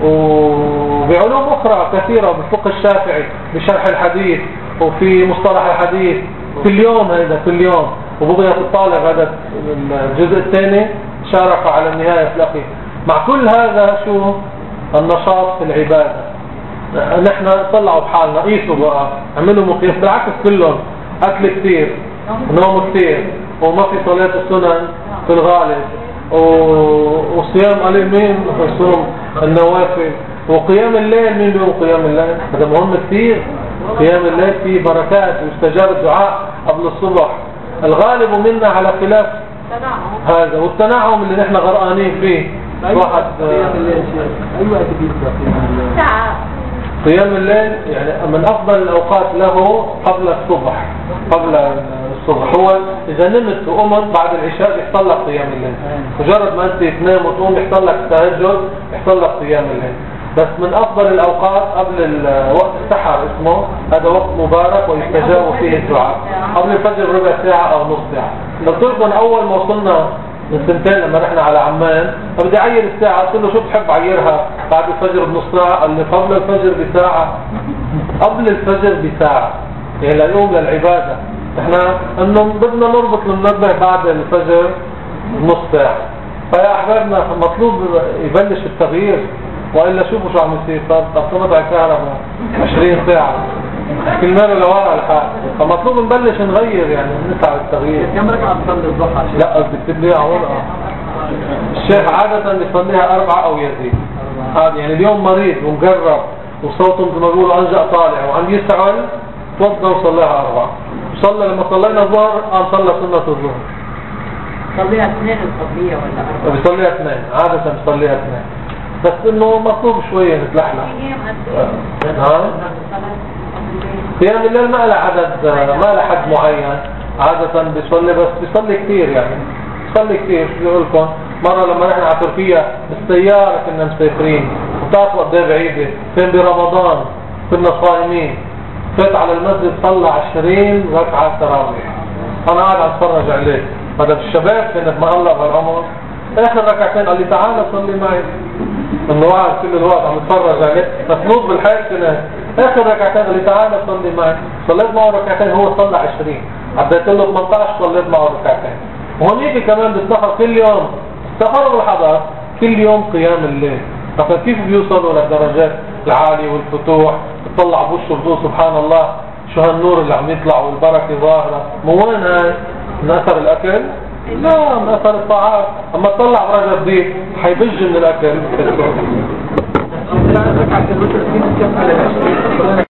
وبعلوم أخرى كثيرة، بالفقه الشافعي، بشرح الحديث، وفي مصطلح الحديث كل يوم. هذا كل يوم. وبغية الطالب هذا الجزء الثاني شارك على النهاية في الأخير. مع كل هذا شو النشاط في العبادة؟ نحن طلعوا بحالنا، قيسوا بقى، عملوا مقياس. بالعكس كلهم أكل كثير، نوم كثير، وما في صلاة السنن في الغالب، وصيام قليل. مين صوم النوافل؟ وقيام الليل، مين بيقوم قيام الليل؟ هذا مهم كثير. قيام الليل فيه بركات ويستجاب الدعاء قبل الصبح. الغالب منا على خلاف هذا، والتنعم اللي نحن غرقانين فيه. واحد قيام الليل يعني من أفضل الأوقات له قبل الصبح. قبل الصبح هو إذا نمت وقمت بعد العشاء يحصل لك قيام الليل. مجرد ما أنت تنام وتقوم يحصل لك التهجد، يحصل لك قيام الليل. بس من أفضل الأوقات قبل وقت السحر اسمه، هذا وقت مبارك ويستجاب فيه الدعاء. قبل الفجر ربع ساعة أو نص ساعة. قلت لكم أول ما وصلنا من سنتين لما رحنا على عمان، فبدي أعير الساعة، قلت له شو بتحب عيرها بعد الفجر بنص ساعة؟ قال لي قبل الفجر بساعة. قبل الفجر بساعة يعني ليوم للعبادة. احنا انه بدنا نربط المنبه بعد الفجر نص ساعة. فيا أحبابنا مطلوب يبلش التغيير، وإلا شوفوا شو عم يصير. صار تقسمت على كهرباء عشرين ساعة كل مرة لورا الحال. فمطلوب نبلش نغير يعني نسعى التغيير. كم ركعة بتصلي الضحى؟ لا قصدي بتبليها عورقة. الشيخ عادة بيصليها أربعة أو يزيد. هذا يعني اليوم مريض ومجرب وصوته مثل ما بيقولوا أنجأ طالع وعم يسعل، توضى وصليها أربعة. صلى لما صلينا الظهر قام صلى سنة الظهر. صليها اثنين الصبية ولا أربعة؟ بيصليها اثنين، عادة بيصليها اثنين، بس إنه مطلوب شوية نتلحلح. ها؟ قيام الليل ما له عدد، ما له حد معين. عادة بيصلي، بس بيصلي كثير يعني بيصلي كثير. بيقول لكم مرة لما رحنا على تركيا بالسيارة كنا مسافرين، وبتعرفوا قد ايه بعيدة، كان برمضان كنا صايمين، فات على المسجد صلى عشرين ركعة تراويح. أنا قاعد عم اتفرج عليه، هذا الشباب كانت مقلق بالعمر. آخر ركعتين قال لي تعال صلي معي. انه قاعد كل الوقت عم اتفرج عليه، مسنود بالحياة كنا. آخر ركعتين قال لي تعال صلي معي. صليت معه ركعتين، هو صلى عشرين. عديت له ثمانية عشر، صليت معه ركعتين. وهنيك كمان بالسفر كل يوم، السفر والحضر كل يوم قيام الليل. فكيف بيوصلوا للدرجات العالية والفتوح؟ تطلع بوشه بتقول سبحان الله شو هالنور اللي عم يطلع والبركة ظاهرة. مو وين هاي؟ من أثر الأكل؟ لا، من أثر الطاعات. أما تطلع برجل جديد حيبج من الأكل. لا ركعة الوتر دي بتكمل العشرين